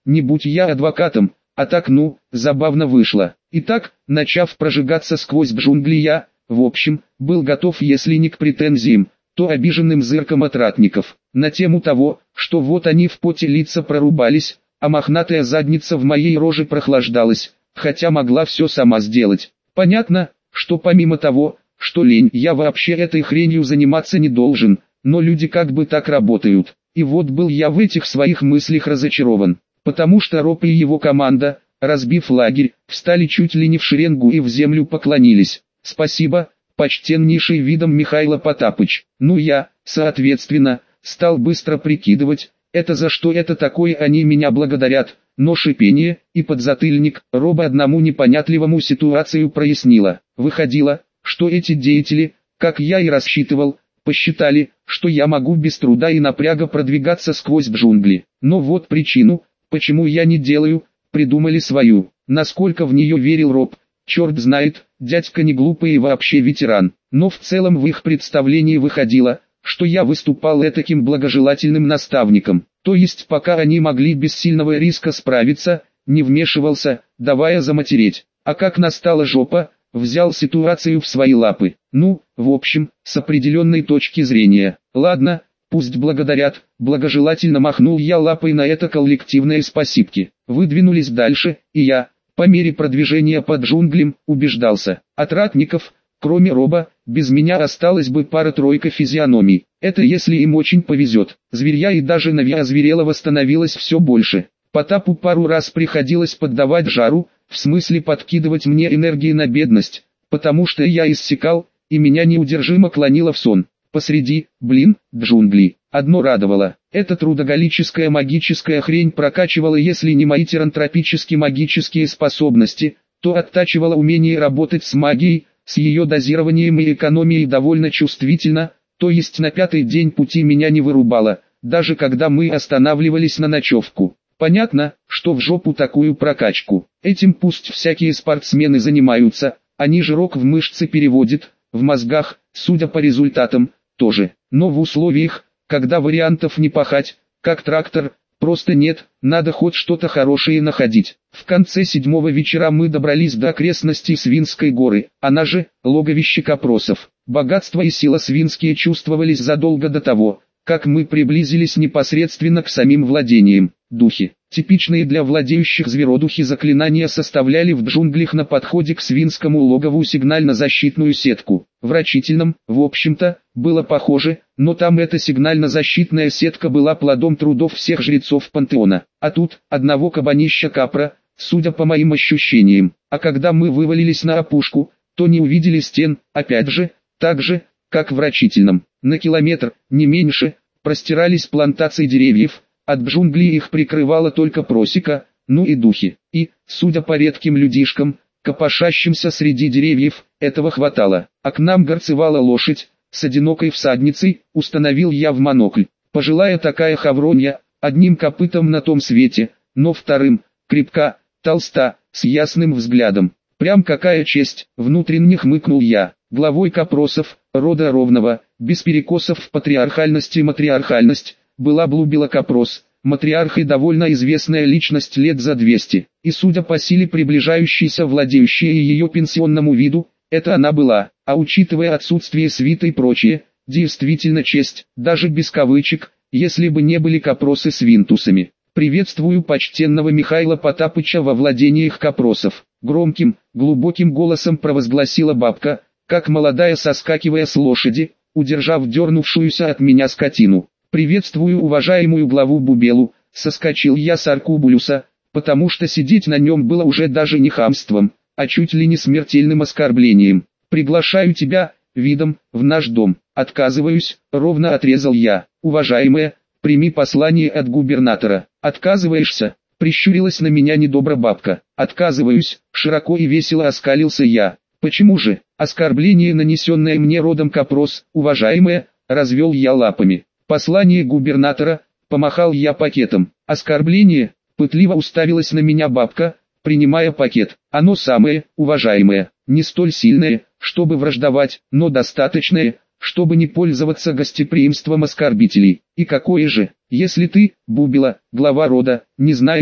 не будь я адвокатом, а так ну, забавно вышло. Итак, начав прожигаться сквозь джунгли я, в общем, был готов если не к претензиям, то обиженным зырком от ратников, на тему того, что вот они в поте лица прорубались, а мохнатая задница в моей роже прохлаждалась, хотя могла все сама сделать. Понятно, что помимо того, что лень, я вообще этой хренью заниматься не должен, но люди как бы так работают. И вот был я в этих своих мыслях разочарован, потому что Роб и его команда, разбив лагерь, встали чуть ли не в шеренгу и в землю поклонились. Спасибо, почтеннейший видом Михайло Потапыч. Ну я, соответственно, стал быстро прикидывать, это за что это такое они меня благодарят, но шипение и подзатыльник Роба одному непонятливому ситуацию прояснило. Выходило, что эти деятели, как я и рассчитывал, посчитали, что я могу без труда и напряга продвигаться сквозь джунгли. Но вот причину, почему я не делаю, придумали свою. Насколько в нее верил Роб, черт знает, дядька не глупый и вообще ветеран. Но в целом в их представлении выходило, что я выступал этаким благожелательным наставником. То есть пока они могли без сильного риска справиться, не вмешивался, давая заматереть. А как настала жопа, взял ситуацию в свои лапы. Ну, в общем, с определенной точки зрения. Ладно, пусть благодарят, благожелательно махнул я лапой на это коллективное спасибки. Выдвинулись дальше, и я, по мере продвижения по джунглям, убеждался. От ратников, кроме Роба, без меня осталась бы пара-тройка физиономий. Это если им очень повезет. Зверья и даже Нави озверелого становилось все больше. Потапу пару раз приходилось поддавать жару, в смысле подкидывать мне энергии на бедность, потому что я иссякал, и меня неудержимо клонило в сон. Посреди, блин, джунглей. Одно радовало. Эта трудоголическая магическая хрень прокачивала если не мои тирантропические магические способности, то оттачивала умение работать с магией, с ее дозированием и экономией довольно чувствительно, то есть на пятый день пути меня не вырубало, даже когда мы останавливались на ночевку. Понятно, что в жопу такую прокачку. Этим пусть всякие спортсмены занимаются, они жирок в мышцы переводят, в мозгах, судя по результатам, тоже. Но в условиях, когда вариантов не пахать, как трактор, просто нет, надо хоть что-то хорошее находить. В конце седьмого вечера мы добрались до окрестностей Свинской горы, она же, логовище копросов. Богатство и сила свинские чувствовались задолго до того, как мы приблизились непосредственно к самим владениям. Духи, типичные для владеющих зверодухи заклинания составляли в джунглях на подходе к свинскому логову сигнально-защитную сетку. В рачительном, в общем-то, было похоже, но там эта сигнально-защитная сетка была плодом трудов всех жрецов пантеона. А тут, одного кабанища капра, судя по моим ощущениям. А когда мы вывалились на опушку, то не увидели стен, опять же, так же, как в рачительном. На километр, не меньше, простирались плантации деревьев, от джунглей их прикрывала только просека, ну и духи. И, судя по редким людишкам, копошащимся среди деревьев, этого хватало. А к нам горцевала лошадь, с одинокой всадницей, установил я в монокль. Пожилая такая хавронья, одним копытом на том свете, но вторым, крепка, толста, с ясным взглядом. Прям какая честь, внутренне хмыкнул я. Главой копросов, рода ровного, без перекосов в патриархальность и матриархальность, была Блубила Капрос, матриарх и довольно известная личность лет за двести, и судя по силе приближающейся владеющей ее пенсионному виду, это она была, а учитывая отсутствие свиты и прочее, действительно честь, даже без кавычек, если бы не были копросы с винтусами. «Приветствую почтенного Михайла Потапыча во владениях копросов», громким, глубоким голосом провозгласила бабка, как молодая соскакивая с лошади, удержав дернувшуюся от меня скотину. «Приветствую уважаемую главу Бубелу», соскочил я с аркубулюса, потому что сидеть на нем было уже даже не хамством, а чуть ли не смертельным оскорблением. «Приглашаю тебя, видом, в наш дом». «Отказываюсь», ровно отрезал я. «Уважаемая, прими послание от губернатора». «Отказываешься?» Прищурилась на меня недобро бабка. «Отказываюсь», широко и весело оскалился я. «Почему же? Оскорбление, нанесенное мне родом Капрос, уважаемая», развел я лапами. «Послание губернатора», помахал я пакетом. «Оскорбление», пытливо уставилась на меня бабка, принимая пакет. «Оно самое, уважаемое, не столь сильное, чтобы враждовать, но достаточное, чтобы не пользоваться гостеприимством оскорбителей. И какое же, если ты, Бубила, глава рода, не знаешь,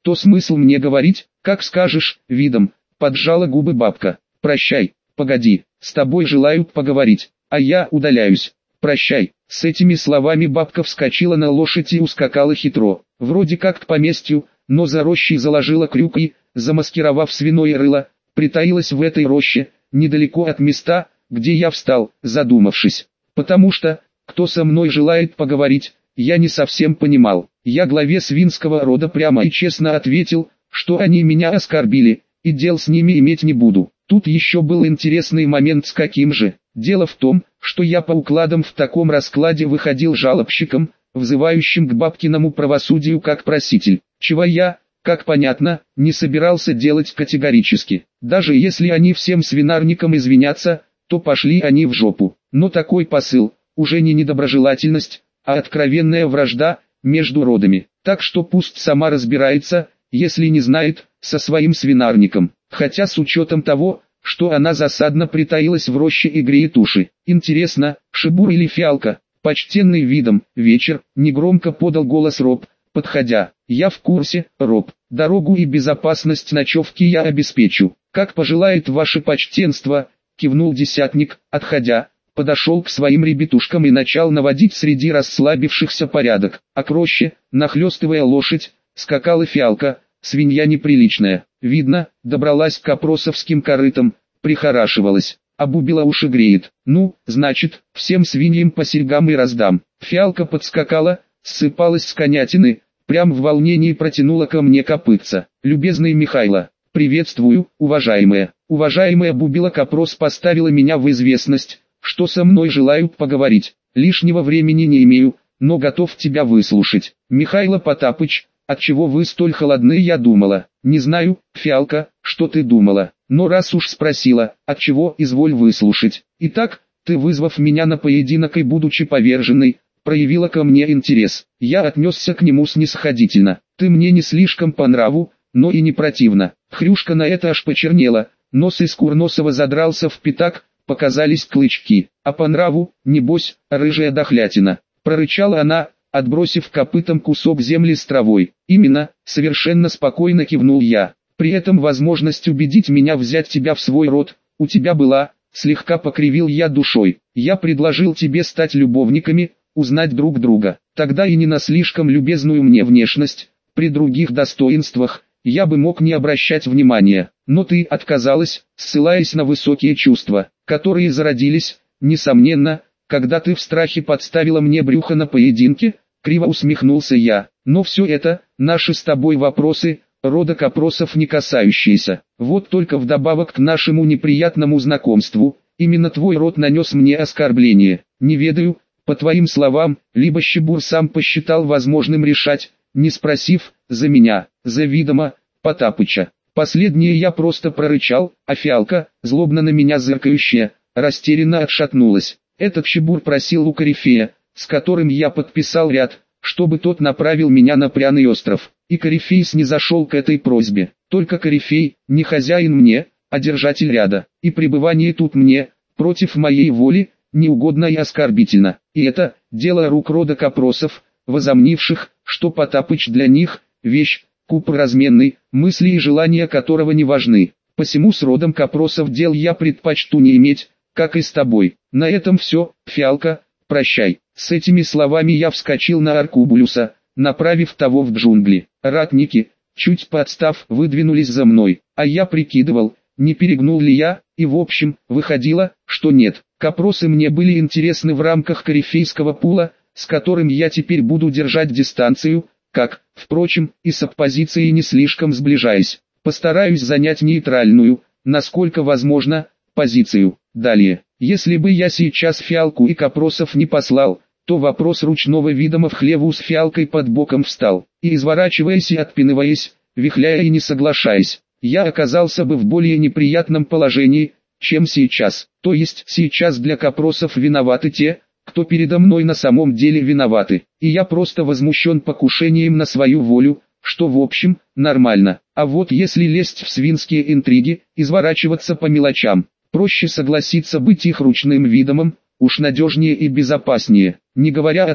то смысл мне говорить, как скажешь, видом, поджала губы бабка. Прощай, погоди, с тобой желают поговорить, а я удаляюсь. Прощай. С этими словами бабка вскочила на лошадь и ускакала хитро, вроде как к поместью, но за рощей заложила крюк и, замаскировав свиное рыло, притаилась в этой роще, недалеко от места, где я встал, задумавшись. Потому что, кто со мной желает поговорить, я не совсем понимал. Я главе свинского рода прямо и честно ответил, что они меня оскорбили, и дел с ними иметь не буду. Тут еще был интересный момент с каким же. Дело в том, что я по укладам в таком раскладе выходил жалобщиком, взывающим к бабкиному правосудию как проситель, чего я, как понятно, не собирался делать категорически. Даже если они всем свинарникам извинятся, то пошли они в жопу. Но такой посыл, уже не недоброжелательность, а откровенная вражда между родами. Так что пусть сама разбирается, если не знает, со своим свинарником. Хотя с учетом того, что она засадно притаилась в роще и греет уши. Интересно, Шибур или Фиалка? Почтенный видом, вечер, негромко подал голос Роб, подходя. Я в курсе, Роб, дорогу и безопасность ночевки я обеспечу. Как пожелает ваше почтенство, кивнул десятник, отходя. Подошел к своим ребятушкам и начал наводить среди расслабившихся порядок. А к роще, нахлестывая лошадь, скакала Фиалка, свинья неприличная. Видно, добралась к опросовским корытам, прихорашивалась, обубила уши греет. Ну, значит, всем свиньям по серьгам и раздам. Фиалка подскакала, ссыпалась с конятины, прям в волнении протянула ко мне копытца. Любезный Михайло, приветствую, уважаемая. Уважаемая Бубила Капрос поставила меня в известность, что со мной желают поговорить. Лишнего времени не имею, но готов тебя выслушать. Михайло Потапыч, отчего вы столь холодны, я думала. Не знаю, Фиалка, что ты думала, но раз уж спросила, отчего, изволь выслушать. Итак, ты, вызвав меня на поединок и будучи поверженной, проявила ко мне интерес. Я отнесся к нему снисходительно. Ты мне не слишком по нраву, но и не противно. Хрюшка на это аж почернела, нос из курносого задрался в пятак, показались клычки. А по нраву, небось, рыжая дохлятина. Прорычала она, отбросив копытом кусок земли с травой. Именно, совершенно спокойно кивнул я. При этом возможность убедить меня взять тебя в свой род, у тебя была, слегка покривил я душой. Я предложил тебе стать любовниками, узнать друг друга. Тогда и не на слишком любезную мне внешность, при других достоинствах, я бы мог не обращать внимания. Но ты отказалась, ссылаясь на высокие чувства, которые зародились, несомненно, когда ты в страхе подставила мне брюхо на поединке. Криво усмехнулся я. Но все это, наши с тобой вопросы, рода Капросов не касающиеся. Вот только вдобавок к нашему неприятному знакомству, именно твой род нанес мне оскорбление. Не ведаю, по твоим словам, либо Щебур сам посчитал возможным решать, не спросив, за меня, за видома, Потапыча. Последнее я просто прорычал, а Фиалка, злобно на меня зыркающая, растерянно отшатнулась. Этот Щебур просил у корифея, с которым я подписал ряд, чтобы тот направил меня на пряный остров. И корифей снизошел к этой просьбе. Только корифей, не хозяин мне, а держатель ряда. И пребывание тут мне, против моей воли, неугодно и оскорбительно. И это, дело рук рода Капросов, возомнивших, что Потапыч для них, вещь, куб разменный, мысли и желания которого не важны. Посему с родом Капросов дел я предпочту не иметь, как и с тобой. На этом все, Фиалка, прощай. С этими словами я вскочил на Аркубулюса, направив того в джунгли. Ратники, чуть подстав, выдвинулись за мной, а я прикидывал, не перегнул ли я, и в общем, выходило, что нет. Капросы мне были интересны в рамках корифейского пула, с которым я теперь буду держать дистанцию, как, впрочем, и с оппозицией не слишком сближаясь. Постараюсь занять нейтральную, насколько возможно, позицию. Далее, если бы я сейчас Фиалку и Капросов не послал, то вопрос ручного видома в хлеву с Фиалкой под боком встал, и изворачиваясь и отпинываясь, вихляя и не соглашаясь, я оказался бы в более неприятном положении, чем сейчас. То есть сейчас для Капросов виноваты те, кто передо мной на самом деле виноваты, и я просто возмущен покушением на свою волю, что в общем, нормально. А вот если лезть в свинские интриги, изворачиваться по мелочам, проще согласиться быть их ручным видомом, уж надежнее и безопаснее, не говоря о том,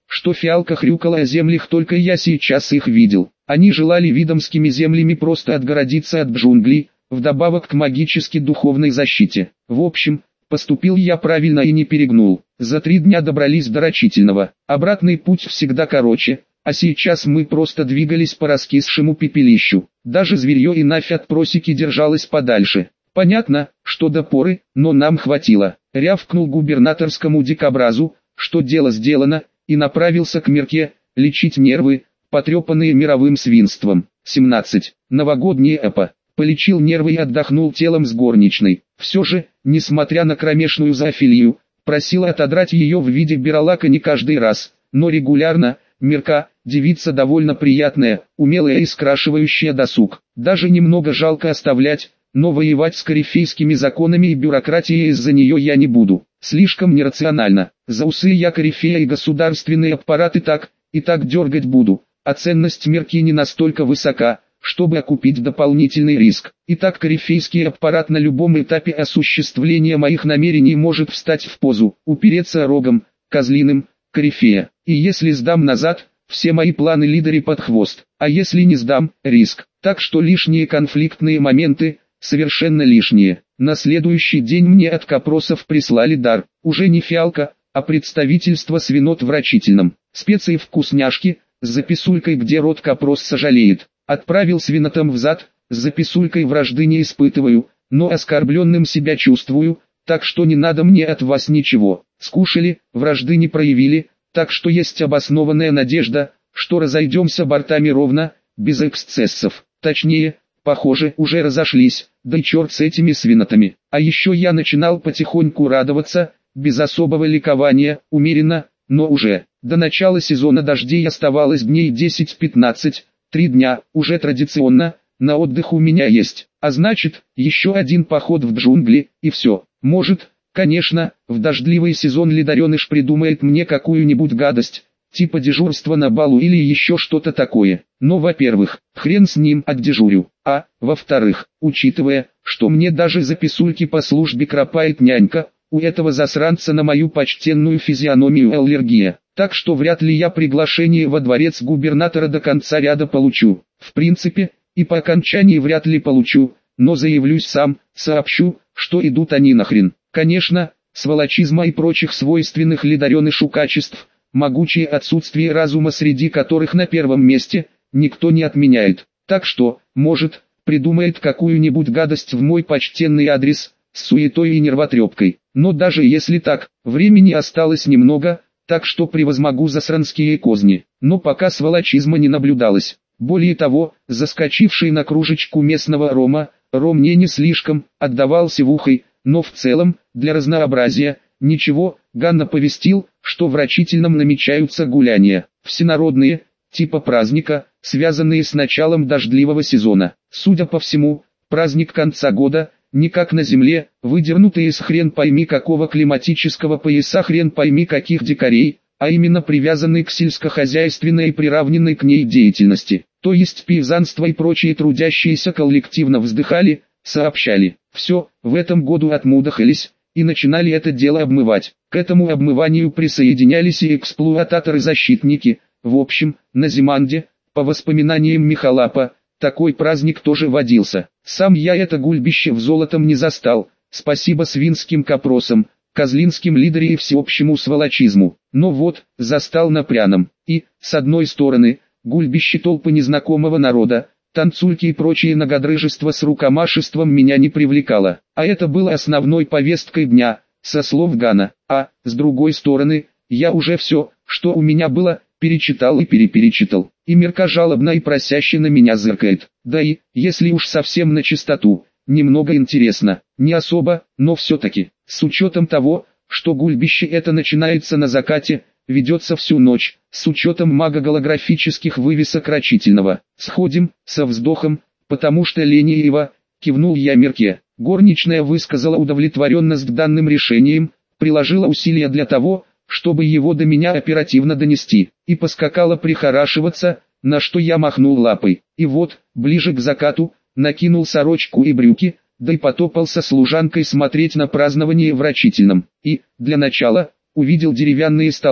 что фиалка хрюкала о землях, только я сейчас их видел. Они желали видомскими землями просто отгородиться от джунглей, вдобавок к магически духовной защите. В общем, поступил я правильно и не перегнул. За три дня добрались до Рачительного. Обратный путь всегда короче, а сейчас мы просто двигались по раскисшему пепелищу. Даже зверье и нафь от просеки держалось подальше. Понятно, что до поры, но нам хватило. Рявкнул губернаторскому дикобразу, что дело сделано, и направился к Мирке, лечить нервы, потрепанные мировым свинством. семнадцать. Новогоднее эпо. Полечил нервы и отдохнул телом с горничной. Все же, несмотря на кромешную зоофилию, просила отодрать ее в виде биролака не каждый раз, но регулярно. Мирка, девица довольно приятная, умелая и скрашивающая досуг. Даже немного жалко оставлять, но воевать с корифейскими законами и бюрократией из-за нее я не буду. Слишком нерационально. За усы я корифея и государственный аппарат и так, и так дергать буду, а ценность Мирки не настолько высока, чтобы окупить дополнительный риск. Итак, корифейский аппарат на любом этапе осуществления моих намерений может встать в позу, упереться рогом, козлиным, корифея. И если сдам назад, все мои планы лидери под хвост, а если не сдам, риск. Так что лишние конфликтные моменты, совершенно лишние. На следующий день мне от копросов прислали дар, уже не фиалка, а представительство свинот в Рачительном. Специи вкусняшки, с записулькой, где род капрос сожалеет. Отправил свинотам взад, с записулькой вражды не испытываю, но оскорбленным себя чувствую, так что не надо мне от вас ничего. Скушали, вражды не проявили, так что есть обоснованная надежда, что разойдемся бортами ровно, без эксцессов. Точнее, похоже, уже разошлись, да и черт с этими свинотами. А еще я начинал потихоньку радоваться, без особого ликования, умеренно, но уже. До начала сезона дождей оставалось дней десять-пятнадцать, три дня, уже традиционно, на отдых у меня есть. А значит, еще один поход в джунгли, и все. Может, конечно, в дождливый сезон ледореныш придумает мне какую-нибудь гадость, типа дежурства на балу или еще что-то такое. Но, во-первых, хрен с ним отдежурю, а, во-вторых, учитывая, что мне даже записульки по службе кропает нянька, у этого засранца на мою почтенную физиономию аллергия, так что вряд ли я приглашение во дворец губернатора до конца ряда получу. В принципе, и по окончании вряд ли получу, но заявлюсь сам, сообщу, что идут они нахрен. Конечно, сволочизма и прочих свойственных ледоренышу качеств, могучее отсутствие разума, среди которых на первом месте, никто не отменяет. Так что, может, придумает какую-нибудь гадость в мой почтенный адрес, с суетой и нервотрепкой. Но даже если так, времени осталось немного, так что превозмогу засранские козни. Но пока сволочизма не наблюдалось. Более того, заскочивший на кружечку местного рома, ром мне не слишком отдавался в ухо, но в целом, для разнообразия, ничего. Ганна повестил, что в Рачительном намечаются гуляния, всенародные, типа праздника, связанные с началом дождливого сезона. Судя по всему, праздник конца года, не как на земле, выдернутые из хрен пойми какого климатического пояса хрен пойми каких дикарей, а именно привязанный к сельскохозяйственной и приравненной к ней деятельности. То есть пейзанство и прочие трудящиеся коллективно вздыхали, сообщали. Все, в этом году отмудохались, и начинали это дело обмывать. К этому обмыванию присоединялись и эксплуататоры-защитники. В общем, на Зиманде, по воспоминаниям Михалапа, такой праздник тоже водился. Сам я это гульбище в золотом не застал, спасибо свинским копросам, козлинским лидере и всеобщему сволочизму. Но вот, застал на пряном. И, с одной стороны, гульбище толпы незнакомого народа, танцульки и прочие нагодрыжества с рукомашеством меня не привлекало. А это было основной повесткой дня, со слов Гана. А, с другой стороны, я уже все, что у меня было, перечитал и переперечитал. И Мирка жалобно и просяще на меня зыркает. Да и, если уж совсем на чистоту, немного интересно. Не особо, но все-таки. С учетом того, что гульбище это начинается на закате, ведется всю ночь, с учетом магоголографических вывесок Рачительного. Сходим, со вздохом, потому что лениево, кивнул я Мирке. Горничная высказала удовлетворенность данным решением, приложила усилия для того, чтобы его до меня оперативно донести, и поскакала прихорашиваться, на что я махнул лапой. И вот, ближе к закату, накинул сорочку и брюки, да и потопал со служанкой смотреть на празднование в Рачительном. И, для начала, увидел деревянные столы,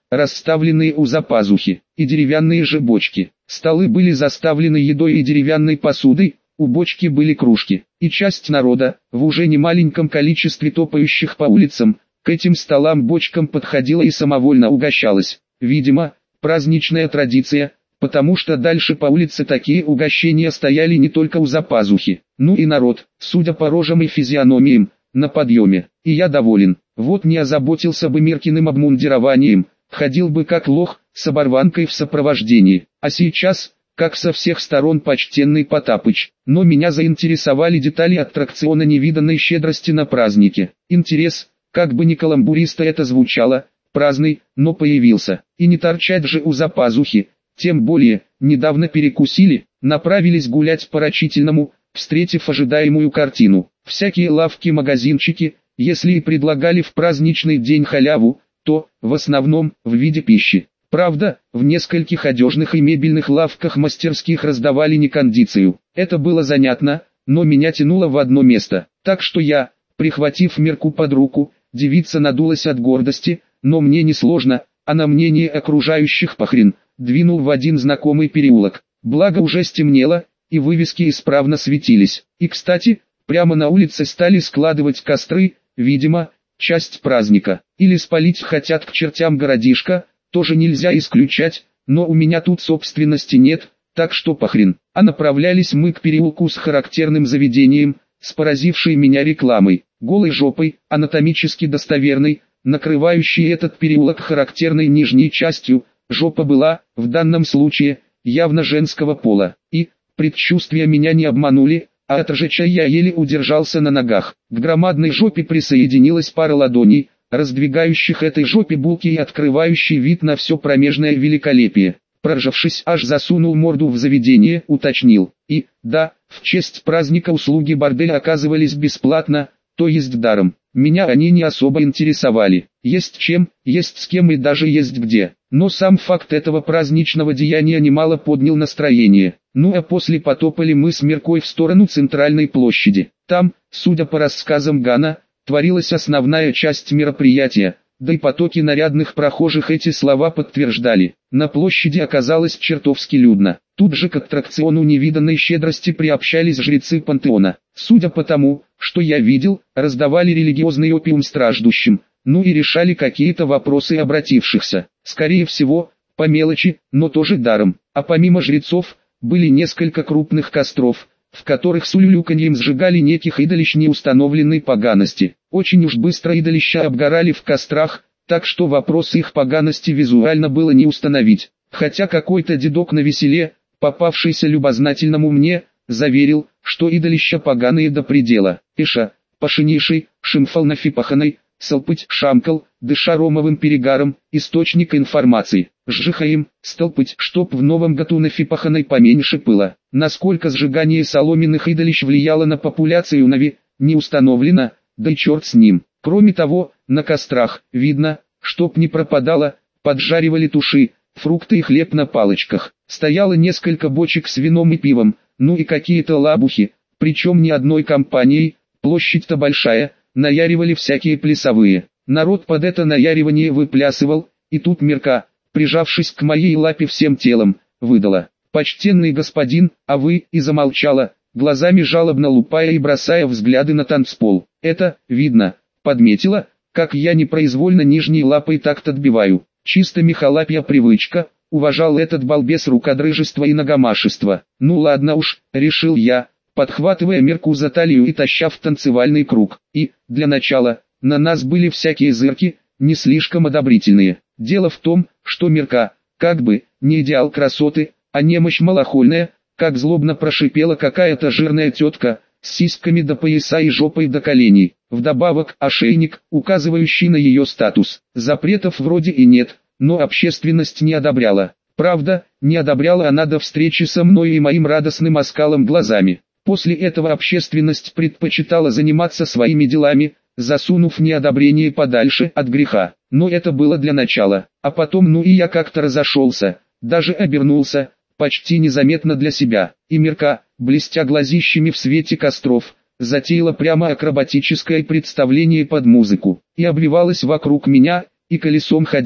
расставленные у запазухи, и деревянные же бочки. Столы были заставлены едой и деревянной посудой, у бочки были кружки, и часть народа, в уже немаленьком количестве топающих по улицам, к этим столам-бочкам подходила и самовольно угощалась. Видимо, праздничная традиция, потому что дальше по улице такие угощения стояли не только у запазухи. Ну и народ, судя по рожам и физиономиям, на подъеме, и я доволен. Вот не озаботился бы Миркиным обмундированием, ходил бы как лох, с оборванкой в сопровождении, а сейчас, как со всех сторон почтенный Потапыч. Но меня заинтересовали детали аттракциона невиданной щедрости на празднике. Интерес, как бы ни каламбуристо это звучало, праздный, но появился. И не торчать же у запазухи, тем более, недавно перекусили, направились гулять по Рачительному, встретив ожидаемую картину. Всякие лавки-магазинчики, если и предлагали в праздничный день халяву, то, в основном, в виде пищи. Правда, в нескольких одежных и мебельных лавках-мастерских раздавали некондицию. Это было занятно, но меня тянуло в одно место. Так что я, прихватив Мирку под руку, девица надулась от гордости, но мне не сложно, а на мнение окружающих похрен, двинул в один знакомый переулок. Благо уже стемнело, и вывески исправно светились. И кстати, прямо на улице стали складывать костры, видимо, часть праздника. Или спалить хотят к чертям городишко, тоже нельзя исключать, но у меня тут собственности нет, так что похрен. А направлялись мы к переулку с характерным заведением, с поразившей меня рекламой, голой жопой, анатомически достоверной, накрывающей этот переулок характерной нижней частью. Жопа была, в данном случае, явно женского пола, и, предчувствия меня не обманули, а от ржача я еле удержался на ногах. К громадной жопе присоединилась пара ладоней, раздвигающих этой жопе булки и открывающий вид на все промежное великолепие. Проржавшись, аж засунул морду в заведение, уточнил. И, да, в честь праздника услуги борделя оказывались бесплатно, то есть даром. Меня они не особо интересовали. Есть чем, есть с кем и даже есть где. Но сам факт этого праздничного деяния немало поднял настроение. Ну а после потопали мы с Миркой в сторону центральной площади. Там, судя по рассказам Гана, творилась основная часть мероприятия, да и потоки нарядных прохожих эти слова подтверждали. На площади оказалось чертовски людно. Тут же к аттракциону невиданной щедрости приобщались жрецы пантеона. Судя по тому, что я видел, раздавали религиозный опиум страждущим, ну и решали какие-то вопросы обратившихся. Скорее всего, по мелочи, но тоже даром. А помимо жрецов, были несколько крупных костров, в которых с улюлюканьем сжигали неких идолищ неустановленной поганости. Очень уж быстро идолища обгорали в кострах, так что вопрос их поганости визуально было не установить. Хотя какой-то дедок на веселе, попавшийся любознательному мне, заверил, что идолища поганые до предела. Иша, пашинейший, шимфал нафипаханой, салпыть шамкал, дыша ромовым перегаром, источник информации. Сжихаем, столпыть, чтоб в новом году нафипаханой поменьше пыла. Насколько сжигание соломенных идолищ влияло на популяцию нави, не установлено, да и черт с ним. Кроме того, на кострах, видно, чтоб не пропадало, поджаривали туши, фрукты и хлеб на палочках. Стояло несколько бочек с вином и пивом, ну и какие-то лабухи, причем не одной компанией, площадь-то большая, наяривали всякие плясовые. Народ под это наяривание выплясывал, и тут Мирка, прижавшись к моей лапе всем телом, выдала: «Почтенный господин, а вы?» и замолчала, глазами жалобно лупая и бросая взгляды на танцпол. Это, видно, подметила, как я непроизвольно нижней лапой такт отбиваю. Чисто михалапья привычка, уважал этот балбес рукодрыжества и ногомашества. Ну ладно уж, решил я, подхватывая Мирку за талию и таща в танцевальный круг. И, для начала, на нас были всякие зырки, не слишком одобрительные. Дело в том, что Мирка, как бы, не идеал красоты, а немощь малохольная, как злобно прошипела какая-то жирная тетка, с сиськами до пояса и жопой до коленей. Вдобавок, ошейник, указывающий на ее статус. Запретов вроде и нет, но общественность не одобряла. Правда, не одобряла она до встречи со мной и моим радостным оскалом глазами. После этого общественность предпочитала заниматься своими делами, засунув неодобрение подальше от греха. Но это было для начала. А потом ну и я как-то разошелся, даже обернулся, почти незаметно для себя. И Мирка, блестя глазищами в свете костров, затеяла прямо акробатическое представление под музыку. И обвивалась вокруг меня, и колесом ходила.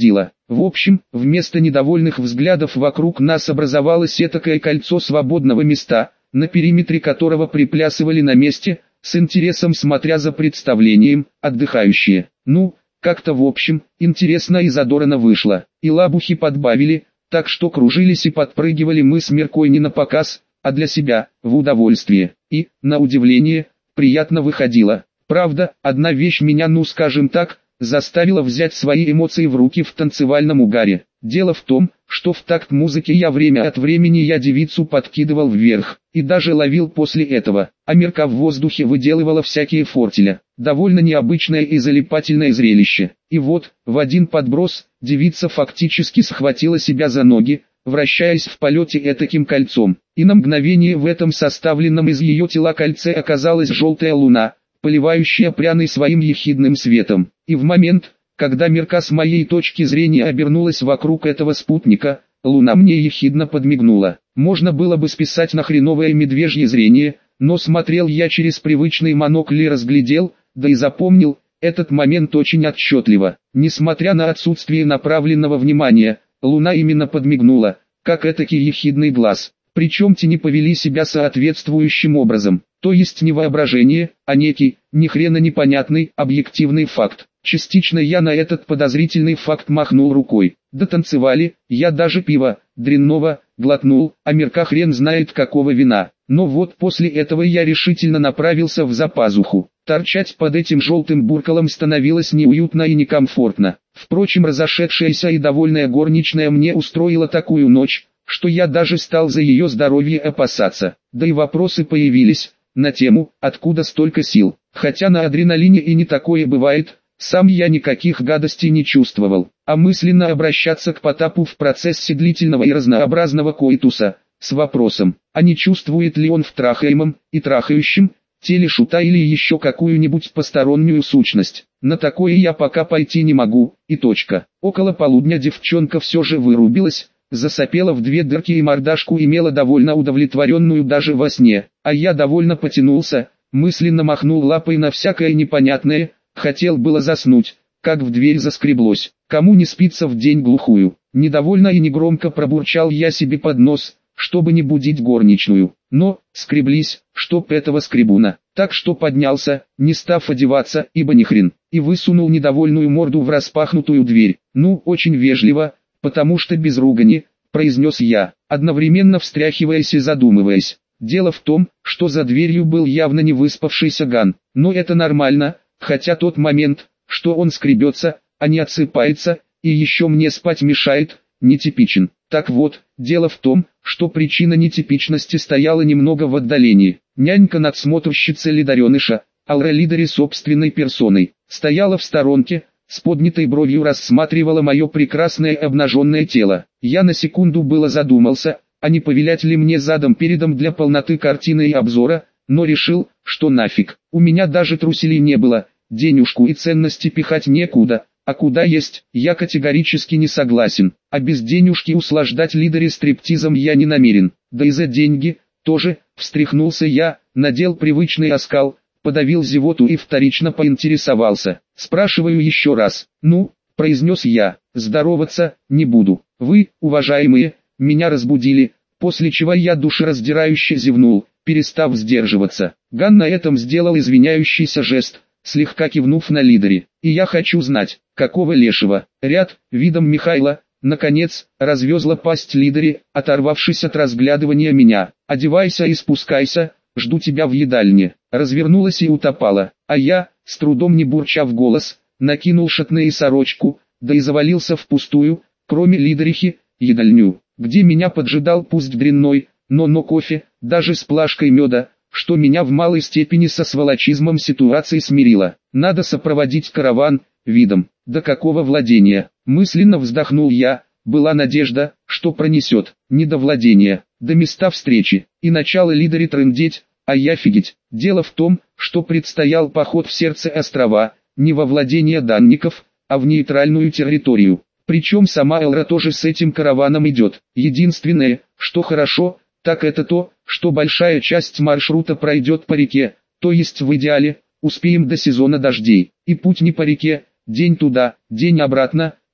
В общем, вместо недовольных взглядов вокруг нас образовалось этакое кольцо свободного места, на периметре которого приплясывали на месте, с интересом смотря за представлением, отдыхающие. Ну, как-то в общем, интересно и задорно вышло. И лабухи подбавили, так что кружились и подпрыгивали мы с Миркой не на показ, а для себя, в удовольствие. И, на удивление, приятно выходило. Правда, одна вещь меня, ну скажем так, заставила взять свои эмоции в руки в танцевальном угаре. Дело в том, что в такт музыки я время от времени я девицу подкидывал вверх, и даже ловил после этого, а Мирка в воздухе выделывала всякие фортеля. Довольно необычное и залипательное зрелище. И вот, в один подброс, девица фактически схватила себя за ноги, вращаясь в полете этаким кольцом. И на мгновение в этом составленном из ее тела кольце оказалась желтая луна, поливающая пряный своим ехидным светом. И в момент, когда Мирка с моей точки зрения обернулась вокруг этого спутника, луна мне ехидно подмигнула. Можно было бы списать на хреновое медвежье зрение, но смотрел я через привычный монокль и разглядел, да и запомнил, этот момент очень отчетливо. Несмотря на отсутствие направленного внимания, луна именно подмигнула, как этакий ехидный глаз. Причем тени повели себя соответствующим образом, то есть не воображение, а некий, ни хрена непонятный, объективный факт. Частично я на этот подозрительный факт махнул рукой. Дотанцевали, я даже пива, дрянного, глотнул, а Мирка хрен знает какого вина. Но вот после этого я решительно направился в запазуху. Торчать под этим желтым буркалом становилось неуютно и некомфортно. Впрочем, разошедшаяся и довольная горничная мне устроила такую ночь, что я даже стал за ее здоровье опасаться. Да и вопросы появились, на тему, откуда столько сил. Хотя на адреналине и не такое бывает, сам я никаких гадостей не чувствовал. А мысленно обращаться к Потапу в процессе длительного и разнообразного коитуса, с вопросом, а не чувствует ли он в трахаемом и трахающем теле шута или еще какую-нибудь постороннюю сущность. На такое я пока пойти не могу, и точка. Около полудня девчонка все же вырубилась, засопела в две дырки и мордашку имела довольно удовлетворенную даже во сне, а я довольно потянулся, мысленно махнул лапой на всякое непонятное, хотел было заснуть, как в дверь заскреблось. Кому не спится в день глухую? Недовольно и негромко пробурчал я себе под нос, чтобы не будить горничную. Но, скреблись, чтоб этого скребуна. Так что поднялся, не став одеваться, ибо ни хрен, и высунул недовольную морду в распахнутую дверь. Ну, очень вежливо, потому что без ругани, произнес я, одновременно встряхиваясь и задумываясь. Дело в том, что за дверью был явно не выспавшийся Ган. Но это нормально, хотя тот момент, что он скребется, а не отсыпается, и еще мне спать мешает, нетипичен. Так вот, дело в том, что причина нетипичности стояла немного в отдалении. Нянька-надсмотрщица Лидареныша, Алра Лидари собственной персоной, стояла в сторонке, с поднятой бровью рассматривала мое прекрасное обнаженное тело. Я на секунду было задумался, а не повилять ли мне задом-передом для полноты картины и обзора, но решил, что нафиг. У меня даже труселей не было, денежку и ценности пихать некуда. А куда есть, я категорически не согласен, а без денежки услаждать Лидари стриптизом я не намерен, да и за деньги, тоже, встряхнулся я, надел привычный оскал, подавил зевоту и вторично поинтересовался. Спрашиваю еще раз, ну, произнес я, здороваться, не буду, вы, уважаемые, меня разбудили, после чего я душераздирающе зевнул, перестав сдерживаться. Ган на этом сделал извиняющийся жест, слегка кивнув на Лидари. И я хочу знать, какого лешего, ряд, видом Михайла, наконец, развезла пасть Лидари, оторвавшись от разглядывания меня. Одевайся и спускайся, жду тебя в едальне. Развернулась и утопала, а я, с трудом не бурча в голос, накинул шатные сорочку, да и завалился в пустую, кроме Лидарихи, едальню, где меня поджидал пусть дрянной, но но кофе, даже с плашкой меда, что меня в малой степени со сволочизмом ситуации смирило. Надо сопроводить караван, видом, до какого владения. Мысленно вздохнул я, была надежда, что пронесет, не до владения, до места встречи, и начало Лидари трындеть, а я фигеть. Дело в том, что предстоял поход в сердце острова, не во владение данников, а в нейтральную территорию. Причем сама Элра тоже с этим караваном идет. Единственное, что хорошо, так это то, что большая часть маршрута пройдет по реке, то есть в идеале, успеем до сезона дождей. И путь не по реке, день туда, день обратно,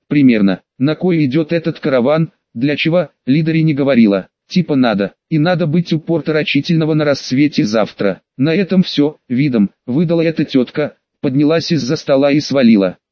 примерно. На кой идет этот караван, для чего, Лидари не говорила. Типа надо, и надо быть у порта Рачительного на рассвете завтра. На этом все, видом, выдала эта тетка, поднялась из-за стола и свалила.